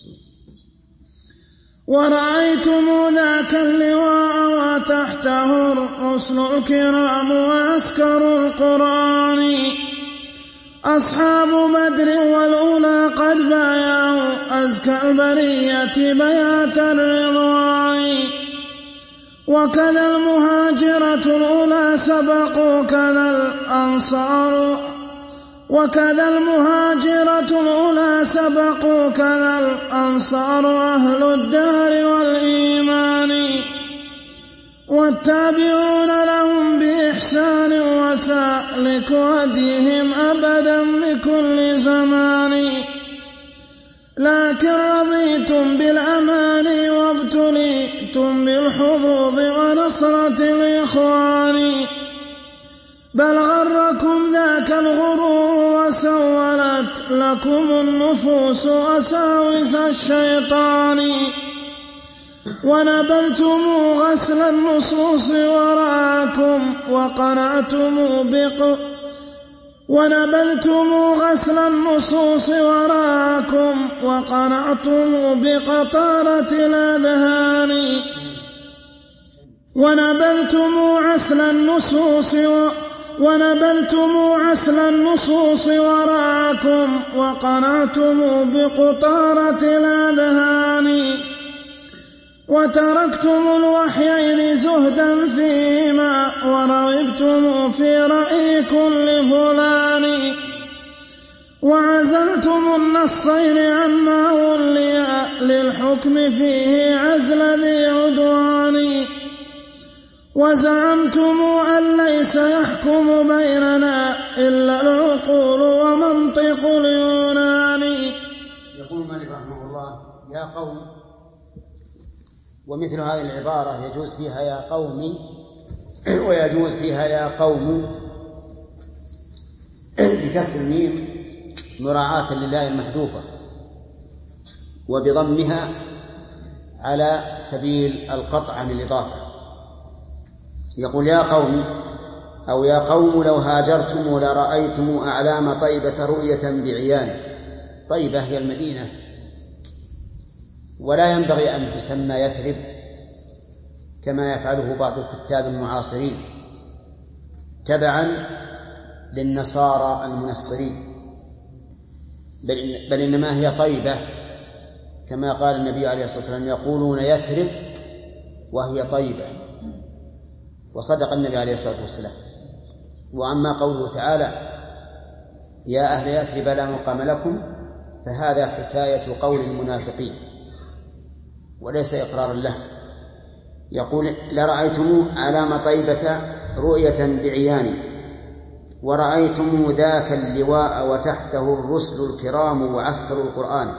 ورأيتم ذاك اللواء وتحته الرسل الكرام وعسكر القرآن، أصحاب بدر والأولى قد بايعوا أزكى البرية بيات الرضوان، وكذا المهاجرة الأولى سبقوا كذا الأنصار وكذا المهاجرة الأولى سبقوا كذا الأنصار أهل الدار والإيمان، والتابعون لهم بإحسان وسالك هديهم أبدا بكل زمان. لكن رضيتم بالأمان وابتليتم جئتم بالحظوظ ونصرة الإخوان بل غركم ذاك الغرور وسولت لكم النفوس وساوس الشيطان ونبذتم غسل النصوص وراءكم وقنعتم بق ونبذتم غسل النصوص وراءكم وقنعتم بقطارة الأذهان ونبذتم عسل النصوص و ونبذتم عسل النصوص وراءكم وقنعتم بقطارة الأذهان وتركتم الوحيين زهدا فيهما ورغبتم في رأي كل فلان وعزلتم النصين عما ولي للحكم فيه عزل ذي عدوان وزعمتم أن ليس يحكم بيننا إلا العقول ومنطق اليونان.
يقول مالك رحمه الله: يا قوم. ومثل هذه العبارة يجوز فيها يا قوم ويجوز فيها يا قوم بكسر الميم مراعاة لله المحذوفة وبضمها على سبيل القطع عن الإضافة. يقول: يا قوم أو يا قوم لو هاجرتم لرأيتم أعلام طيبة رؤية بعيانه. طيبة هي المدينة، ولا ينبغي أن تسمى يثرب كما يفعله بعض الكتاب المعاصرين تبعا للنصارى المنصرين، بل إنما هي طيبة كما قال النبي عليه الصلاة والسلام: يقولون يثرب وهي طيبة، وصدق النبي عليه الصلاة والسلام. وأما قوله تعالى: يا أهل يثرب لا مقام لكم، فهذا حكاية قول المنافقين وليس إقرارا له. يقول: لرأيتم علام طيبة رؤية بعيان ورأيتم ذاك اللواء وتحته الرسل الكرام وعسكر القرآن.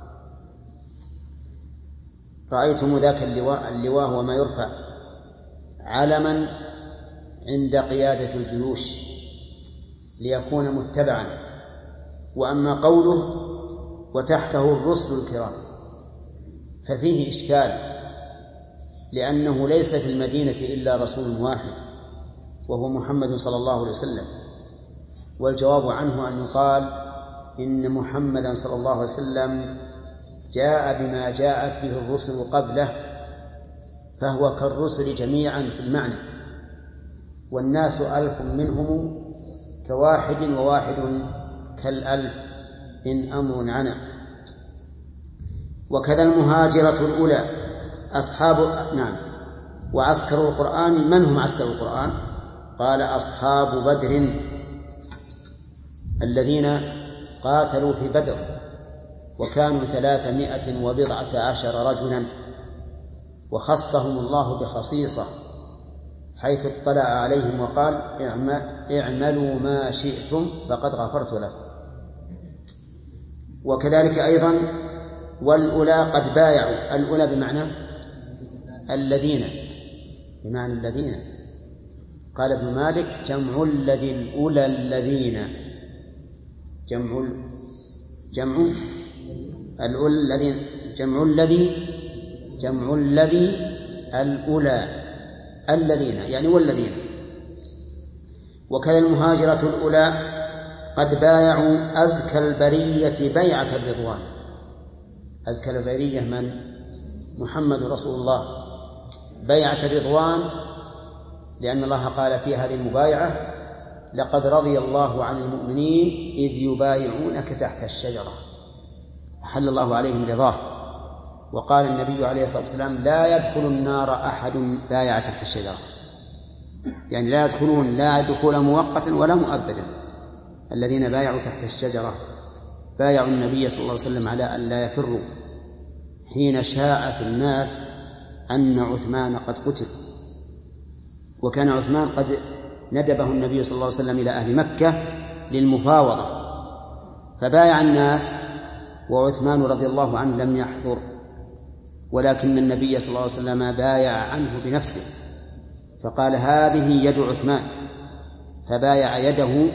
رأيتم ذاك اللواء، اللواء هو ما يرفع علما عند قيادة الجيوش ليكون متبعا. وأما قوله وتحته الرسل الكرام ففيه إشكال، لأنه ليس في المدينة إلا رسول واحد وهو محمد صلى الله عليه وسلم، والجواب عنه أن يقال إن محمدا صلى الله عليه وسلم جاء بما جاءت به الرسل قبله، فهو كالرسل جميعا في المعنى، والناس ألف منهم كواحد وواحد كالألف إن أمر عنا. وكذا المهاجرة الأولى أصحاب نعم وعسكر القرآن. من هم عسكر القرآن؟ قال: أصحاب بدر الذين قاتلوا في بدر، وكانوا ثلاثمائة وبضعة عشر رجلا، وخصهم الله بخصيصة حيث اطلع عليهم وقال: اعملوا ما شئتم فقد غفرت لكم. وكذلك أيضا والأولى قد بايعوا. الأولى بمعنى الذين، بمعنى الذين. قال ابن مالك: جمع الذي الأولى الذين، جمع جمع الأولى الذين، جمع الذي جمع الذي الأولى الذين يعني والذين. وكذا المهاجرة الأولى قد بايعوا أزكى البرية بيعة الرضوان. أزكى البرية من؟ محمد رسول الله. بيعة الرضوان لأن الله قال في هذه المبايعة: لقد رضي الله عن المؤمنين إذ يبايعونك تحت الشجرة، أحل الله عليهم رضاه. وقال النبي عليه الصلاة والسلام: لا يدخل النار أحد بايع تحت الشجرة، يعني لا يدخلون لا دخول مؤقتا ولا مؤبدا. الذين بايعوا تحت الشجرة بايعوا النبي صلى الله عليه وسلم على أن لا يفروا حين شاع في الناس أن عثمان قد قتل، وكان عثمان قد ندبه النبي صلى الله عليه وسلم إلى أهل مكة للمفاوضة، فبايع الناس وعثمان رضي الله عنه لم يحضر، ولكن النبي صلى الله عليه وسلم بايع عنه بنفسه فقال هذه يد عثمان، فبايع يده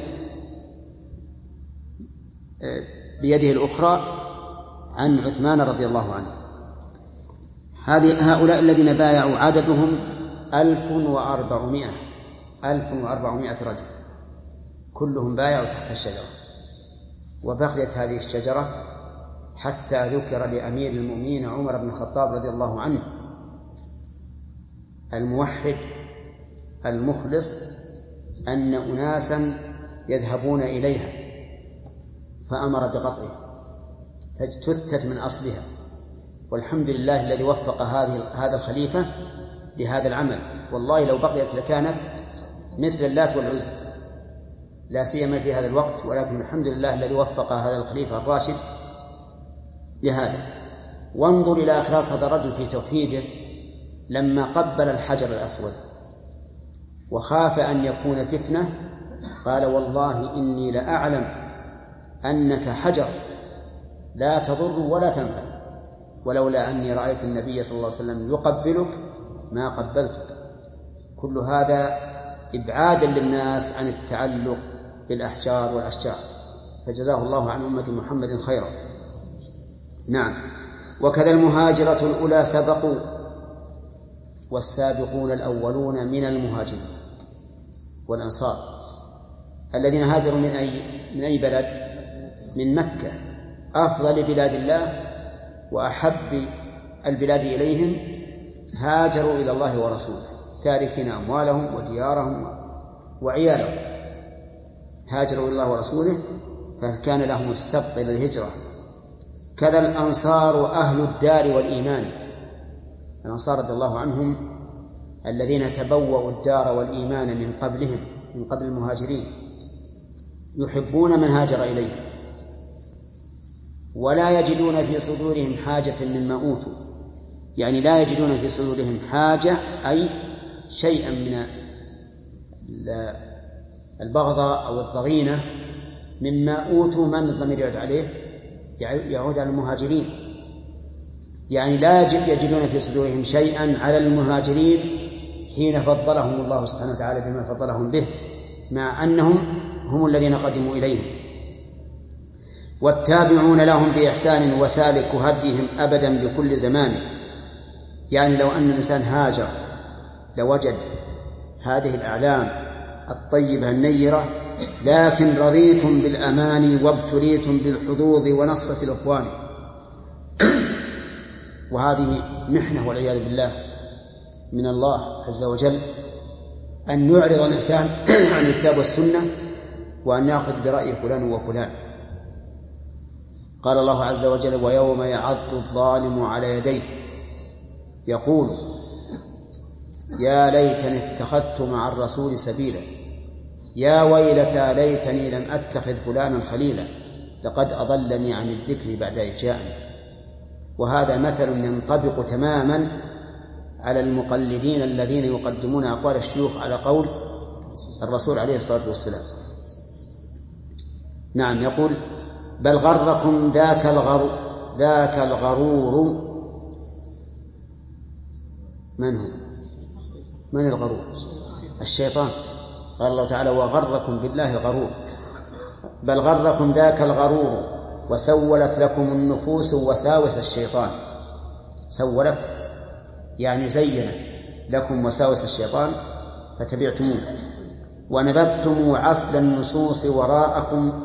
بيده الأخرى عن عثمان رضي الله عنه. هذه هؤلاء الذين بايعوا عددهم ألف وأربعمائة ألف وأربعمائة رجل، كلهم بايعوا تحت الشجرة. وبقيت هذه الشجرة حتى ذكر لأمير المؤمنين عمر بن الخطاب رضي الله عنه الموحد المخلص أن أناسا يذهبون إليها فأمر بقطعها فاجتثت من أصلها. والحمد لله الذي وفق هذه هذا الخليفة لهذا العمل، والله لو بقيت لكانت مثل اللات والعزى لا سيما في هذا الوقت، ولكن الحمد لله الذي وفق هذا الخليفة الراشد لهذا. وانظر إلى إخلاص هذا الرجل في توحيده لما قبل الحجر الأسود وخاف أن يكون فتنة قال والله إني لأعلم أنك حجر لا تضر ولا تنفع، ولولا أني رأيت النبي صلى الله عليه وسلم يقبلك ما قبلتك. كل هذا إبعادا للناس عن التعلق بالأحجار والأشجار، فجزاه الله عن أمة محمد خيرا. نعم. وكذا المهاجرة الأولى سبقوا والسابقون الأولون من المهاجرين والأنصار الذين هاجروا من أي من أي بلد؟ من مكة، أفضل بلاد الله وأحب البلاد إليهم، هاجروا إلى الله ورسوله تاركين أموالهم وديارهم وعيالهم، هاجروا إلى الله ورسوله فكان لهم السبق إلى الهجرة. كذا الأنصار أهل الدار والإيمان، الأنصار رضي الله عنهم الذين تبوأوا الدار والإيمان من قبلهم من قبل المهاجرين، يحبون من هاجر إليهم ولا يجدون في صدورهم حاجة مما أوتوا، يعني لا يجدون في صدورهم حاجة أي شيئا من البغضة أو الضغينة مما أوتوا. من الضمير يعود عليه؟ يعود على المهاجرين، يعني لا يجدون في صدورهم شيئا على المهاجرين حين فضلهم الله سبحانه وتعالى بما فضلهم به، مع أنهم هم الذين قدموا إليهم. والتابعون لهم بإحسان وسالك هديهم أبدا بكل زمان، يعني لو أن الإنسان هاجر لوجد هذه الأعلام الطيبة النيرة، لكن رضيتم بالأمان وابتليتم بالحظوظ ونصرة الإخوان. وهذه محنة والعياذ بالله من الله عز وجل أن يعرض الإنسان عن الكتاب والسنة وأن يأخذ برأي فلان وفلان. قال الله عز وجل ويوم يعض الظالم على يديه يقول يا ليتني اتخذت مع الرسول سبيلا يا ويلتى ليتني لم أتخذ فلانا خليلا لقد أضلني عن الذكر بعد إذ جاءني. وهذا مثل ينطبق تماما على المقلدين الذين يقدمون أقوال الشيوخ على قول الرسول عليه الصلاة والسلام. نعم. يقول بل غركم ذاك الغرور ذاك الغرور. من هو؟ من الغرور؟ الشيطان. قال الله تعالى وغركم بالله غرور. بل غركم ذاك الغرور وسولت لكم النفوس وساوس الشيطان. سولت يعني زينت لكم وساوس الشيطان فتبعتموه ونبذتم عسل النصوص وراءكم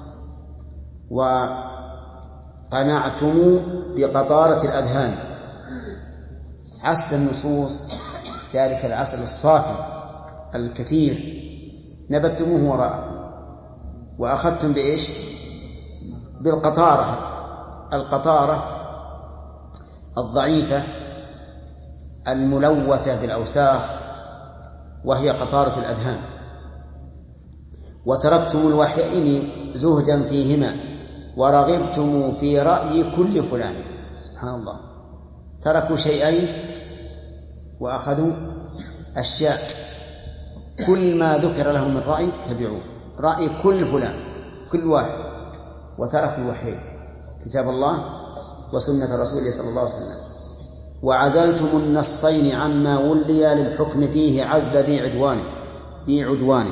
وقنعتم بقطارة الأذهان. عسل النصوص ذلك العسل الصافي الكثير نبذتموه وراءكم وأخذتم بإيش؟ بالقطارة. القطارة الضعيفة الملوثة بالأوساخ وهي قطارة الأذهان. وتركتم الوحيين زهدا فيهما ورغبتم في رأي كل فلان. سبحان الله، تركوا شيئين وأخذوا أشياء، كل ما ذكر لهم من رأي تبعوه، رأي كل فلان كل واحد، وتركوا الوحيين كتاب الله وسنة رسوله صلى الله عليه وسلم. وعزلتم النصين عما ولي للحكم فيه عزل ذي عدوان ذي عدوان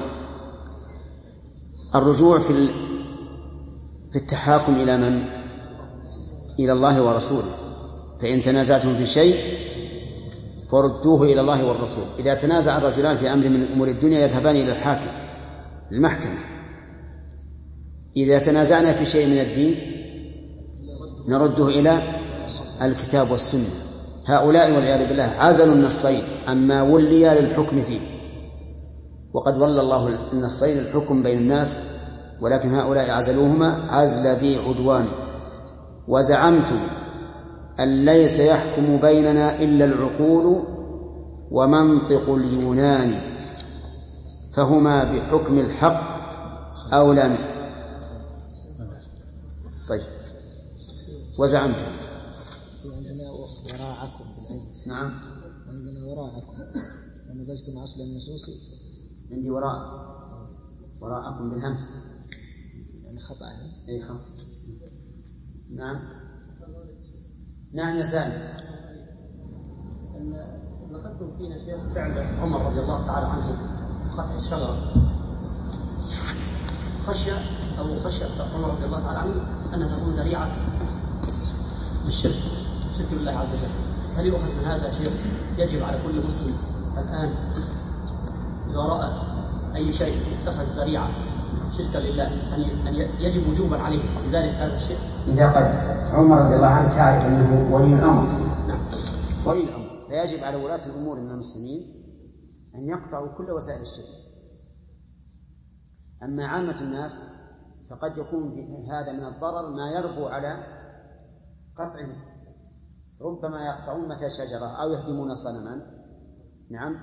الرجوع في في التحاكم إلى من؟ إلى الله ورسوله. فإن تنازعتم في شيء فردوه إلى الله والرسول. إذا تنازع الرجلان في أمر من أمور الدنيا يذهبان إلى الحاكم المحكمة. إذا تنازعنا في شيء من الدين نرده إلى الكتاب والسنة. هؤلاء والعياذ بالله عزلوا النصين عما ولي للحكم فيه، وقد ولى الله النصين الحكم بين الناس، ولكن هؤلاء عزلوهما عزل ذي عدوان. وزعمتم أن ليس يحكم بيننا إلا العقول ومنطق اليونان فهما بحكم الحق أولى منه. طيب وزعمتم
عندنا وراءكم بالعلم.
نعم
عندنا وراءكم ونبذتم أصل النصوص.
عندي وراء وراءكم بالهمس
يعني خطأ.
أي خطأ. نعم نعم يا سالم.
ذكرتم فينا شيخ فعل عمر رضي الله تعالى عنه قطع الشجرة، خشية أو خشية عمر رضي الله تعالى عنه أنها تكون ذريعة بالشرك شرك بالله عز وجل. هل يؤخذ من هذا شيء يجب على كل مسلم الآن إذا رأى أي شيء اتخذ ذريعة شركا لله أن يجب وجوبا عليه لذلك هذا الشيء؟
إذا قد عمر رضي الله عنه تعرف أنه ولي الأمر.
نعم
ولي الأمر، فيجب على ولاة الأمور من المسلمين أن يقطعوا كل وسائل الشرك. أما عامة الناس فقد يكون في هذا من الضرر ما يربو على قطعه، ربما يقطعون مثل شجرة أو يهدمون صنما. نعم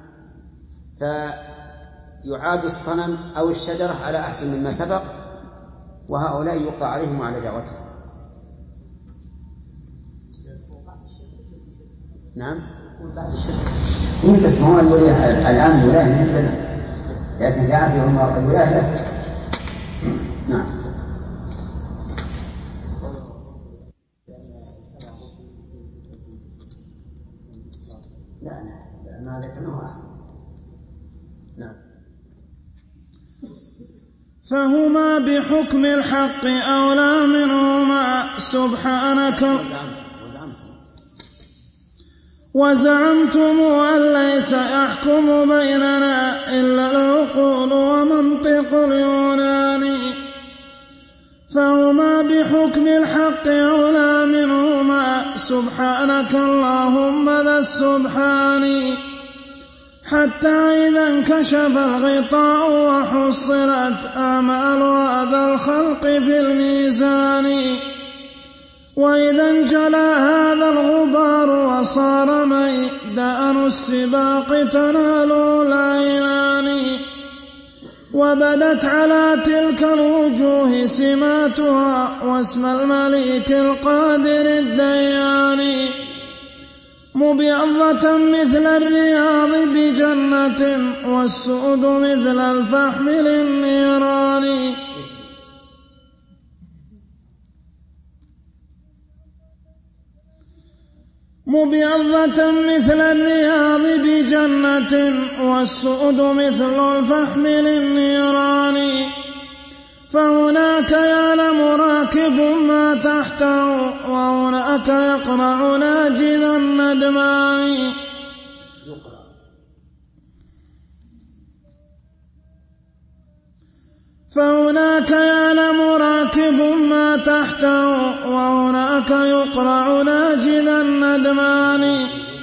فيعاد الصنم أو الشجرة على أحسن مما سبق، وهؤلاء يقطع عليهم وعلى دعوتهم. نعم إن تسمعون الولاية الآن الولاية مثلنا، لكن في عهدهم الولاية له. نعم لا لا ما ذكرناه أحسن. نعم
فهما بحكم الحق أولى منهما سبحانك. وزعمتم أن ليس يحكم بيننا إلا العقول ومنطق اليونان فهما بحكم الحق أولى منهما سبحانك اللهم ذا السبحان. حتى إذا انكشف الغطاء وحصلت أعمال هذا الخلق في الميزان، وإذا انجلى هذا الغبار وصار ميدان السباق تناله العينان، وبدت على تلك الوجوه سماتها واسم المليك القادر الديان، مبيضة مثل الرياض بجنة والسؤد مثل الفحم للنيران. مبيضة مثل الرياض بجنة والسؤد مثل الفحم للنيران، فهناك يعلم راكب ما تحته وهناك يقرع ناجذ الندمان. فهناك يعلم راكب ما تحته وهناك يقرع ناجذ الندمان.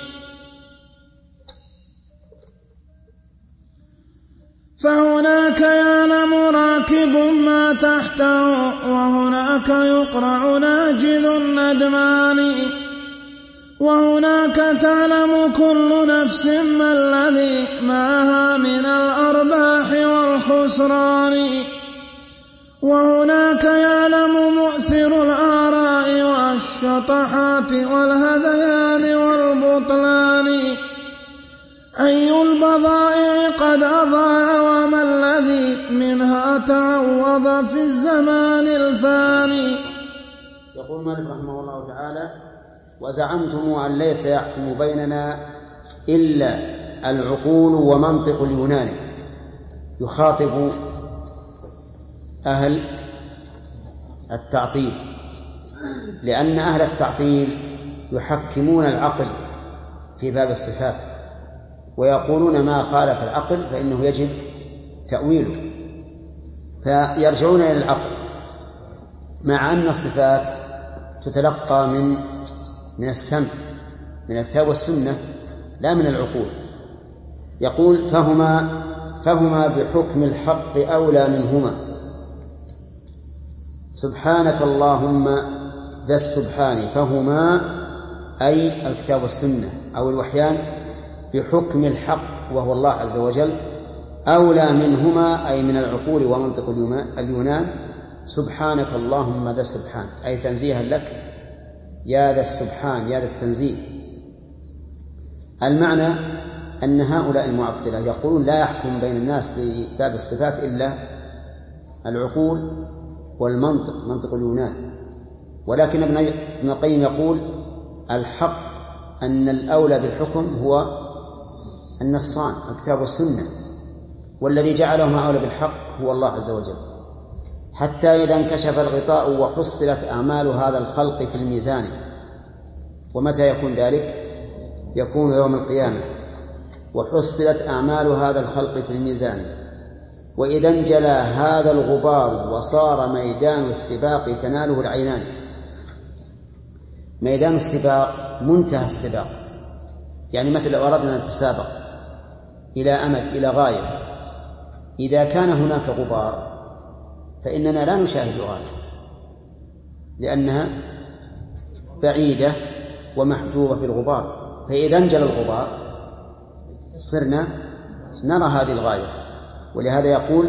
فهناك يعلم راكب ما تحته وهناك يقرع ناجذ الندمان، وهناك تعلم كل نفس ما الذي معها من الأرباح والخسران، وهناك يعلم مؤثر الآراء والشطحات والهذيان والبطلان، أي البضائع قد أضاع وما الذي منها تعوض في الزمان الفاني.
يقول مالك رحمه الله تعالى وزعمتم أن ليس يحكم بيننا إلا العقول ومنطق اليونان. يخاطب أهل التعطيل، لأن أهل التعطيل يحكمون العقل في باب الصفات، ويقولون ما خالف العقل فإنه يجب تأويله، فيرجعون إلى العقل، مع أن الصفات تتلقى من من السمع، من الكتاب والسنة، لا من العقول. يقول فهما فهما بحكم الحق أولى منهما. سبحانك اللهم ذا السبحان، فهما أي الكتاب والسنة أو الوحيان بحكم الحق وهو الله عز وجل أولى منهما أي من العقول ومنطق اليونان. سبحانك اللهم ذا السبحان أي تنزيها لك يا ذا السبحان، يا ذا التنزيه. المعنى أن هؤلاء المعطلة يقولون لا يحكم بين الناس في باب الصفات إلا العقول والمنطق، منطق اليونان. ولكن ابن القيم يقول الحق أن الأولى بالحكم هو النصان، الكتاب والسنة، والذي جعلهم أولى بالحق هو الله عز وجل. حتى إذا انكشف الغطاء وحصلت أعمال هذا الخلق في الميزان. ومتى يكون ذلك؟ يكون يوم القيامة. وحصلت أعمال هذا الخلق في الميزان، وإذا انجلى هذا الغبار وصار ميدان السباق تناله العينان. ميدان السباق منتهى السباق، يعني مثل لو أردنا أن نتسابق إلى أمد، إلى غاية، إذا كان هناك غبار فإننا لا نشاهد غاية لأنها بعيدة ومحجوبة بالغبار. فإذا انجل الغبار صرنا نرى هذه الغاية. ولهذا يقول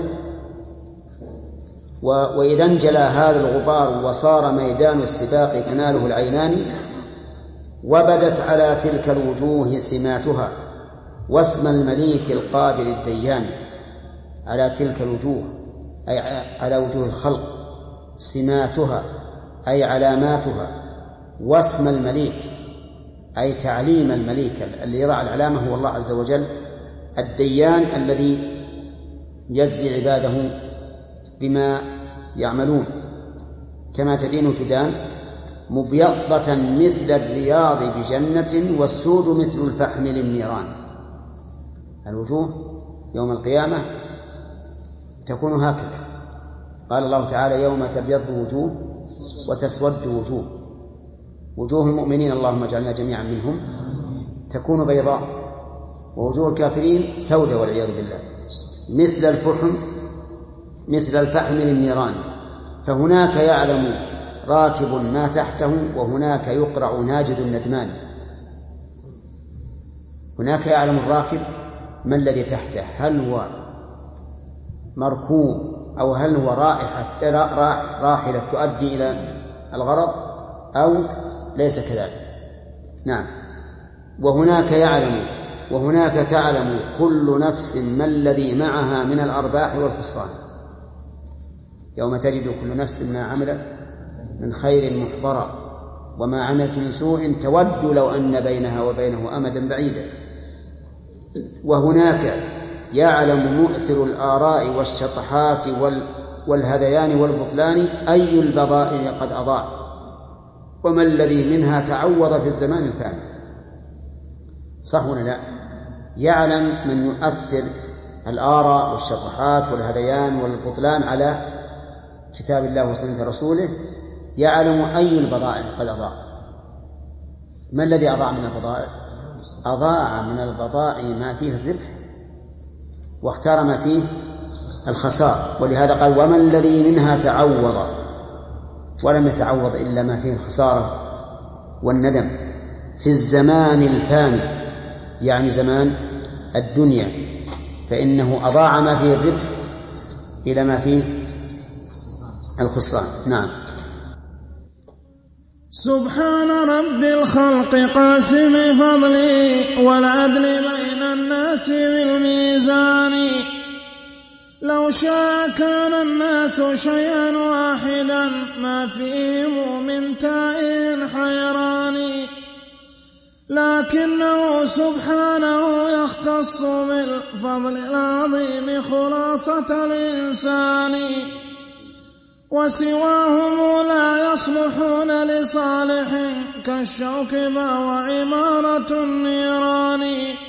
وإذا انجلى هذا الغبار وصار ميدان السباق تناله العينان، وبدت على تلك الوجوه سماتها واسم المليك القادر الديان. على تلك الوجوه أي على وجوه الخلق، سماتها أي علاماتها، واسم المليك أي تعليم المليك الذي يضع العلامة هو الله عز وجل، الديان الذي يجزي عباده بما يعملون. كما تدين تدان، مبيضة مثل الرياض بجنة والسود مثل الفحم للنيران. الوجوه يوم القيامة تكون هكذا. قال الله تعالى يوم تبيض وجوه وتسود وجوه. وجوه المؤمنين اللهم اجعلنا جميعا منهم تكون بيضاء، ووجوه الكافرين سوداء والعياذ بالله، مثل الفحم مثل الفحم للنيران. فهناك يعلم راكب ما تحته، وهناك يقرع ناجد الندمان. هناك يعلم الراكب ما الذي تحته، هل هو مركوب أو هل هو رائحة راحلة تؤدي إلى الغرض أو ليس كذلك. نعم. وهناك يعلم وهناك تعلم كل نفس ما الذي معها من الأرباح والخسران. يوم تجد كل نفس ما عملت من خير محضرا وما عملت من سوء تود لو أن بينها وبينه أمدا بعيدا. وهناك يعلم مؤثر الآراء والشطحات والهذيان والبطلان أي البضائع قد أضاع، وما الذي منها تعوض في الزمان الفاني. صح ولا لا؟ يعلم من يؤثر الآراء والشطحات والهذيان والبطلان على كتاب الله وسنة رسوله، يعلم أي البضائع قد أضاع. ما الذي أضاع من البضائع؟ أضاع من البضائع ما فيه الربح، واختار ما فيه الخسار. ولهذا قال وما الذي منها تعوض، ولم يتعوض إلا ما فيه الخسارة والندم في الزمان الفاني، يعني زمان الدنيا، فإنه أضاع ما فيه الربح إلى ما فيه الخسران. نعم.
سبحان رب الخلق قاسم فضلي والعدل بين الناس بالميزان. لو شاء كان الناس شيئا واحدا ما فيهم من تائه حيران. لكنه سبحانه يختص بالفضل العظيم خلاصة الإنسان، وسواهم لا يصلحون لصالح كالشوك وعمارة النيران.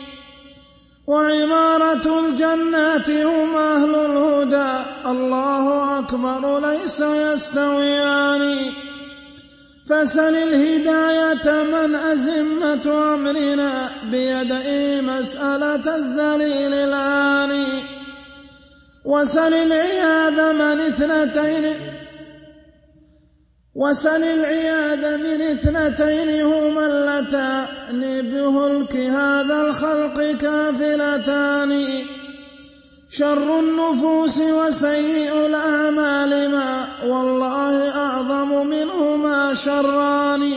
وعمارة الجنات هم أهل الهدى، الله أكبر ليس يستويان. فسل الهداية من أزمة أمرنا بيده مسألة الذليل العاني. وسل العياذ من اثنتين وسل العياذ من اثنتين هما اللتان بهلك هذا الخلق كافلتان. شر النفوس وسيء الأعمال ما والله أعظم منهما شران.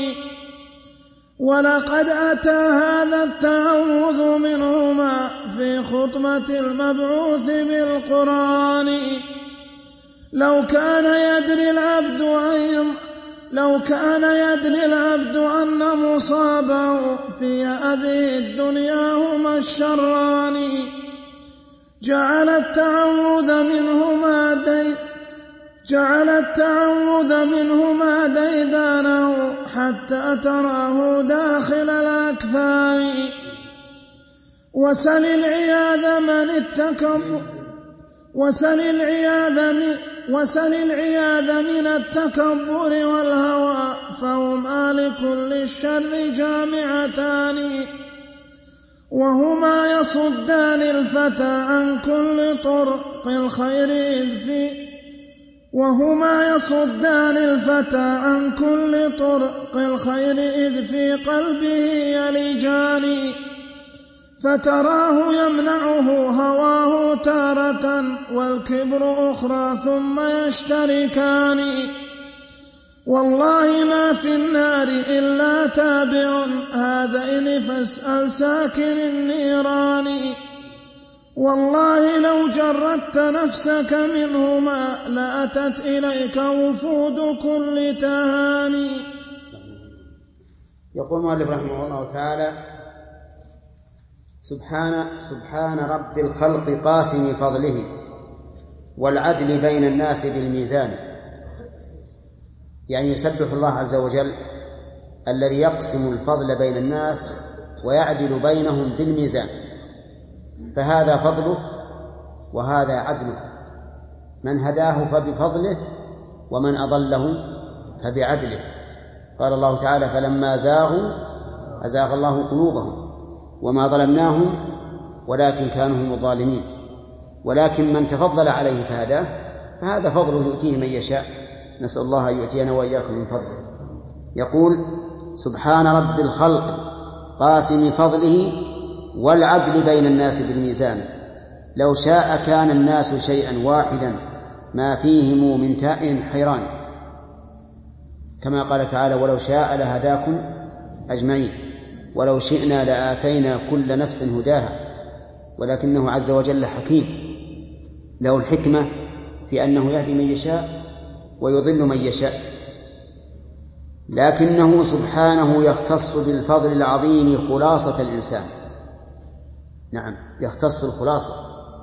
ولقد أتى هذا التعوذ منهما في خطبة المبعوث بالقرآن. لو كان يدري العبد أن لو كان يدري العبد أن مصابه في هذه الدنيا هما الشران جعل التعوذ منهما دي جعل التعوذ منهما ديدانه حتى تراه داخل الأكفان. وسل العياذ من التكبر وسل العياذ من وسل العياذ من التكبر والهوى فهما لكل الشر جامعتان. وهما يصدان الفتى عن كل طرق الخير إذ في وهما يصدان الفتى عن كل طرق الخير إذ في قلبه يلجان. فتراه يمنعه هواه تارة والكبر أخرى ثم يشتركان. والله ما في النار إلا تابع هذين فاسأل ساكن النيران. والله لو جردت نفسك منهما لأتت إليك وفود كل تهاني.
يقول المؤلف رحمه الله تعالى: سبحان سبحان رب الخلق قاسم فضله والعدل بين الناس بالميزان. يعني يسبح الله عز وجل الذي يقسم الفضل بين الناس ويعدل بينهم بالميزان، فهذا فضله وهذا عدله. من هداه فبفضله ومن أضله فبعدله. قال الله تعالى: فلما زاغوا أزاغ الله قلوبهم وما ظلمناهم ولكن كانوا هم الظالمين. ولكن من تفضل عليه فهداه فهذا فضله يؤتيه من يشاء. نسأل الله أن يؤتينا وإياكم من فضله. يقول: سبحان رب الخلق قاسم فضله والعدل بين الناس بالميزان. لو شاء كان الناس شيئا واحدا ما فيهم من تاء حيران، كما قال تعالى: ولو شاء لهداكم أجمعين ولو شئنا لآتينا كل نفس هداها. ولكنه عز وجل حكيم له الحكمة في أنه يهدي من يشاء ويضل من يشاء، لكنه سبحانه يختص بالفضل العظيم خلاصة الإنسان. نعم، يختص الخلاصة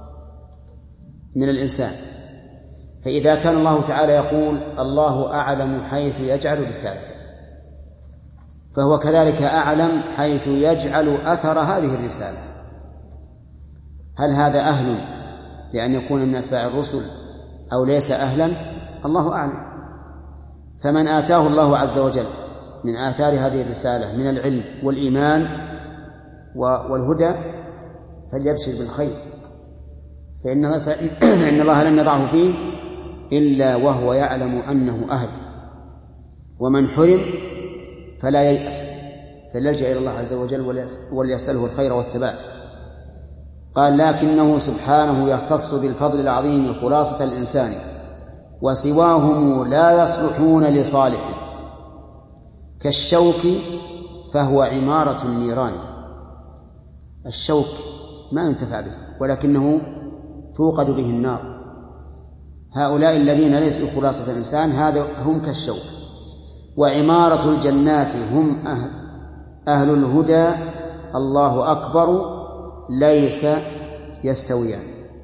من الإنسان. فإذا كان الله تعالى يقول: الله أعلم حيث يجعل رسالته، فهو كذلك أعلم حيث يجعل أثر هذه الرسالة. هل هذا أهل لأن يكون من أتباع الرسل أو ليس أهلا؟ الله أعلم. فمن آتاه الله عز وجل من آثار هذه الرسالة من العلم والإيمان والهدى فليبشر بالخير، فإن, فإن الله لم يضعه فيه إلا وهو يعلم أنه أهل. ومن حرم فلا ييأس، فليلجأ إلى الله عز وجل وليسأله الخير والثبات. قال: لكنه سبحانه يختص بالفضل العظيم خلاصة الإنسان وسواهم لا يصلحون لصالح كالشوك فهو عمارة النيران. الشوك ما ينتفع به ولكنه توقد به النار. هؤلاء الذين ليسوا خلاصة الإنسان هذا هم كالشوك. وعمارة الجنات هم أهل, أهل الهدى الله أكبر ليس يستويان.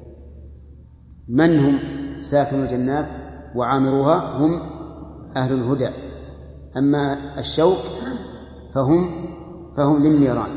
من هم ساكن الجنات وعامروها؟ هم أهل الهدى. أما الشوك فهم فهم للنيران.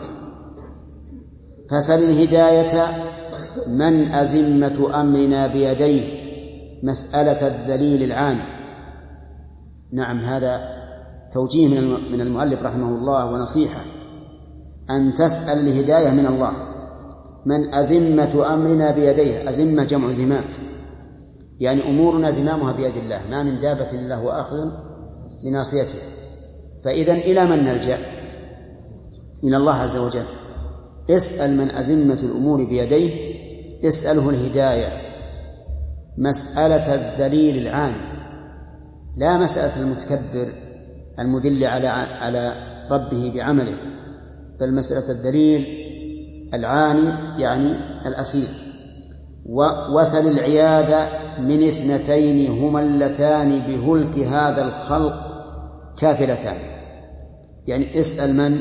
فسل الهداية من أزمة أمرنا بيديه مسألة الذليل العاني. نعم، هذا توجيه من المؤلف رحمه الله ونصيحة، أن تسأل الهداية من الله. من أزمة أمرنا بيديه، أزمة جمع زمام، يعني أمورنا زمامها بيد الله، ما من دابة إلا هو آخذ بناصيته. فإذن إلى من نلجأ؟ إلى الله عز وجل. اسأل من أزمة الأمور بيديه، اسأله الهداية، مسألة الذليل العاني، لا مسألة المتكبر المدل على على ربه بعمله، بل مسألة الذليل العاني يعني الأسير. وسل العياذ من اثنتين هما اللتان بهلك هذا الخلق كافلتان. يعني اسأل من؟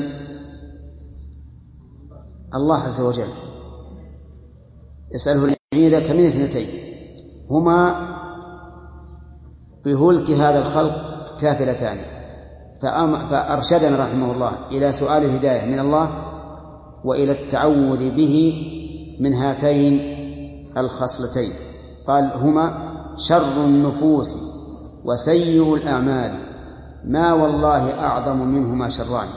الله عز وجل. اسأله العياذ من اثنتين هما بهلك هذا الخلق كافلتان. فأرشدنا رحمه الله إلى سؤال الهداية من الله وإلى التعوذ به من هاتين الخصلتين. قال هما شر النفوس وسيء الأعمال، ما والله أعظم منهما شران.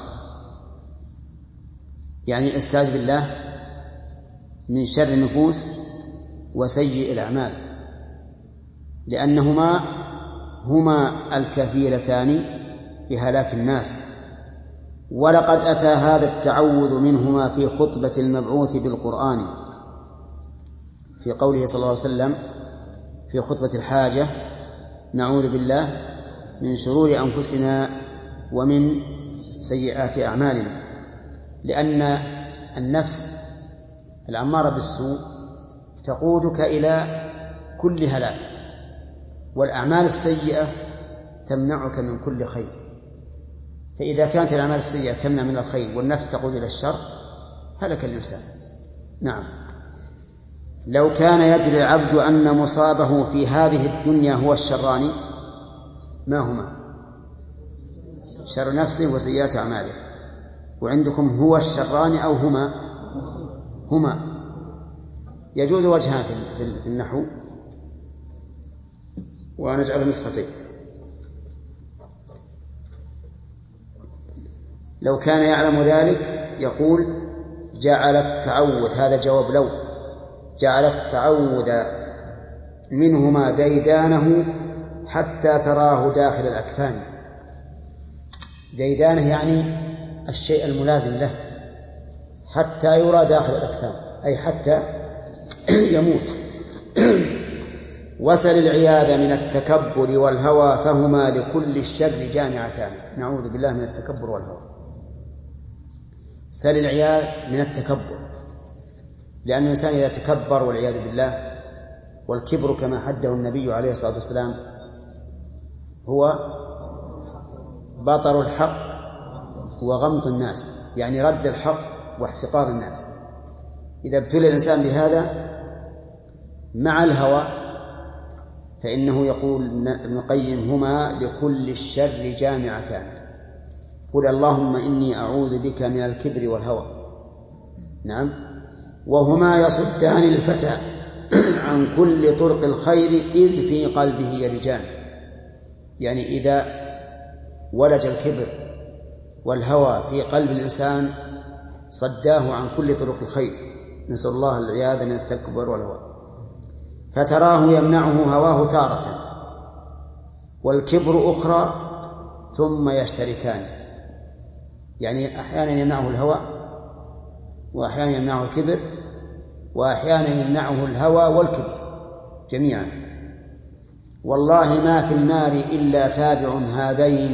يعني استعذ بالله من شر النفوس وسيء الأعمال، لأنهما هما الكفيلتان بهلاك الناس. ولقد أتى هذا التعوذ منهما في خطبة المبعوث بالقرآن، في قوله صلى الله عليه وسلم في خطبة الحاجة: نعوذ بالله من شرور أنفسنا ومن سيئات أعمالنا. لأن النفس الأمارة بالسوء تقودك إلى كل هلاك، والأعمال السيئة تمنعك من كل خير. فإذا كانت الأعمال السيئة تمنع من الخير والنفس تقود إلى الشر هلك الإنسان. نعم. لو كان يدري العبد أن مصابه في هذه الدنيا هو الشران، ما هما؟ شر نفسه وسيئات أعماله. وعندكم هو الشران أو هما؟ هما. يجوز وجهان في النحو، ونجعل نسختين. لو كان يعلم ذلك يقول جعل التعوذ، هذا جواب لو، جعل التعوذ منهما ديدانه حتى تراه داخل الأكفان. ديدانه يعني الشيء الملازم له، حتى يرى داخل الأكفان أي حتى يموت. وسل العياذ من التكبر والهوى فهما لكل الشر جامعتان. نعوذ بالله من التكبر والهوى. سل العياذ من التكبر، لأن الإنسان إذا تكبر والعياذ بالله، والكبر كما حده النبي عليه الصلاة والسلام هو بطر الحق وغمط الناس، يعني رد الحق واحتقار الناس. إذا ابتلي الإنسان بهذا مع الهوى فإنه يقول ابن القيم هما لكل الشر جامعتان. قل اللهم إني أعوذ بك من الكبر والهوى. نعم. وهما يصدان الفتى عن كل طرق الخير إذ في قلبه يلجان. يعني إذا ولج الكبر والهوى في قلب الإنسان صداه عن كل طرق الخير، نسأل الله العياذ من التكبر والهوى. فتراه يمنعه هواه تارة والكبر أخرى ثم يشتركان. يعني أحيانا يمنعه الهوى وأحيانا يمنعه الكبر وأحيانا يمنعه الهوى والكبر جميعا. والله ما في النار إلا تابع هذين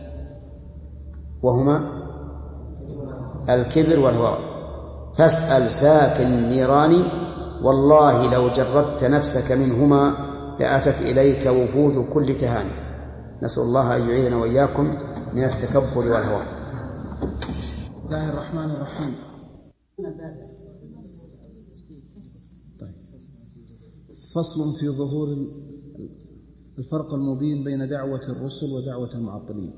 وهما الكبر والهوى. فاسأل ساكن النيران والله لو جردت نفسك منهما لأتت إليك وفود كل تهاني. نسأل الله أن يعيذنا وإياكم من التكبر والهوى.
الله الرحمن الرحيم. طيب. فصل في ظهور الفرق المبين بين دعوة الرسل ودعوة المعطلين.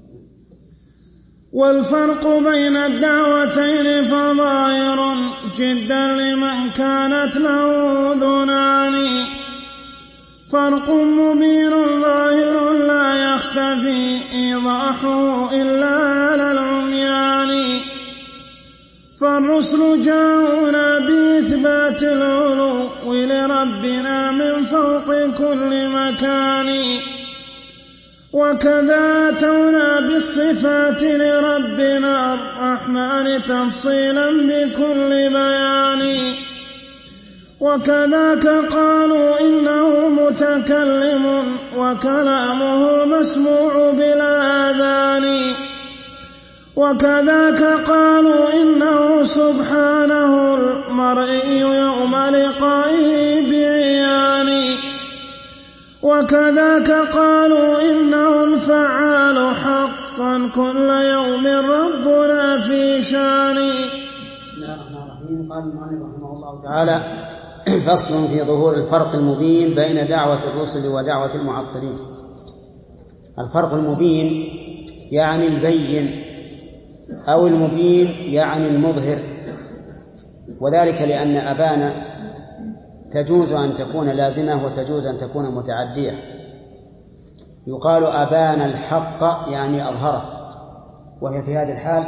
والفرق بين الدعوتين فظاهر جدا لمن كانت له أذنان، فرق مبين ظاهر لا يختفي إيضاحه إلا على العميان. فالرسل جاءونا بإثبات العلو لربنا من فوق كل مكان، وكذا أتونا بالصفات لربنا الرحمن تفصيلا بكل بيان. وكذاك قالوا إنه متكلم وكلامه المسموع بالآذان، وكذاك قالوا إنه سبحانه المرئي يوم لقائه بعيان، وكذاك قالوا إنه الفعال حقا كل يوم ربنا في شان.
بسم الله الرحمن الرحيم. قال المؤلف رحمه الله تعالى: فصل في ظهور الفرق المبين بين دعوة الرسل ودعوة المعطلين. الفرق المبين يعني البين، أو المبين يعني المظهر، وذلك لأن أبان تجوز أن تكون لازمة وتجوز أن تكون متعدية. يقال أبان الحق يعني أظهره، وهي في هذه الحال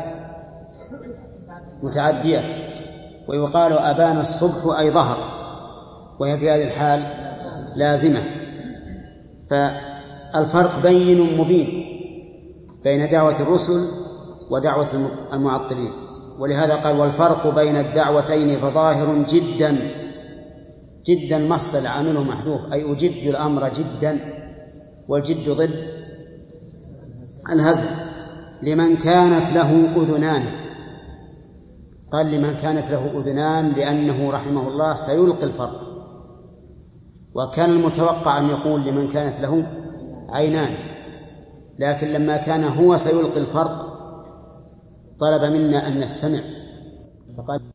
متعدية. ويقال أبان الصبح أي ظهر، وهي في هذه الحال لازمة. فالفرق بين مبين بين دعوة الرسل ودعوة المعطلين، ولهذا قال: والفرق بين الدعوتين فظاهر جدا. جدا مصدر عامله محذوف، أي أجد الأمر جدا، والجد ضد الهزل. لمن كانت له أذنان، قال لمن كانت له أذنان لأنه رحمه الله سيلقي الفرق، وكان المتوقع أن يقول لمن كانت له عينان، لكن لما كان هو سيلقي الفرق طلب منا أن نستمع، فقال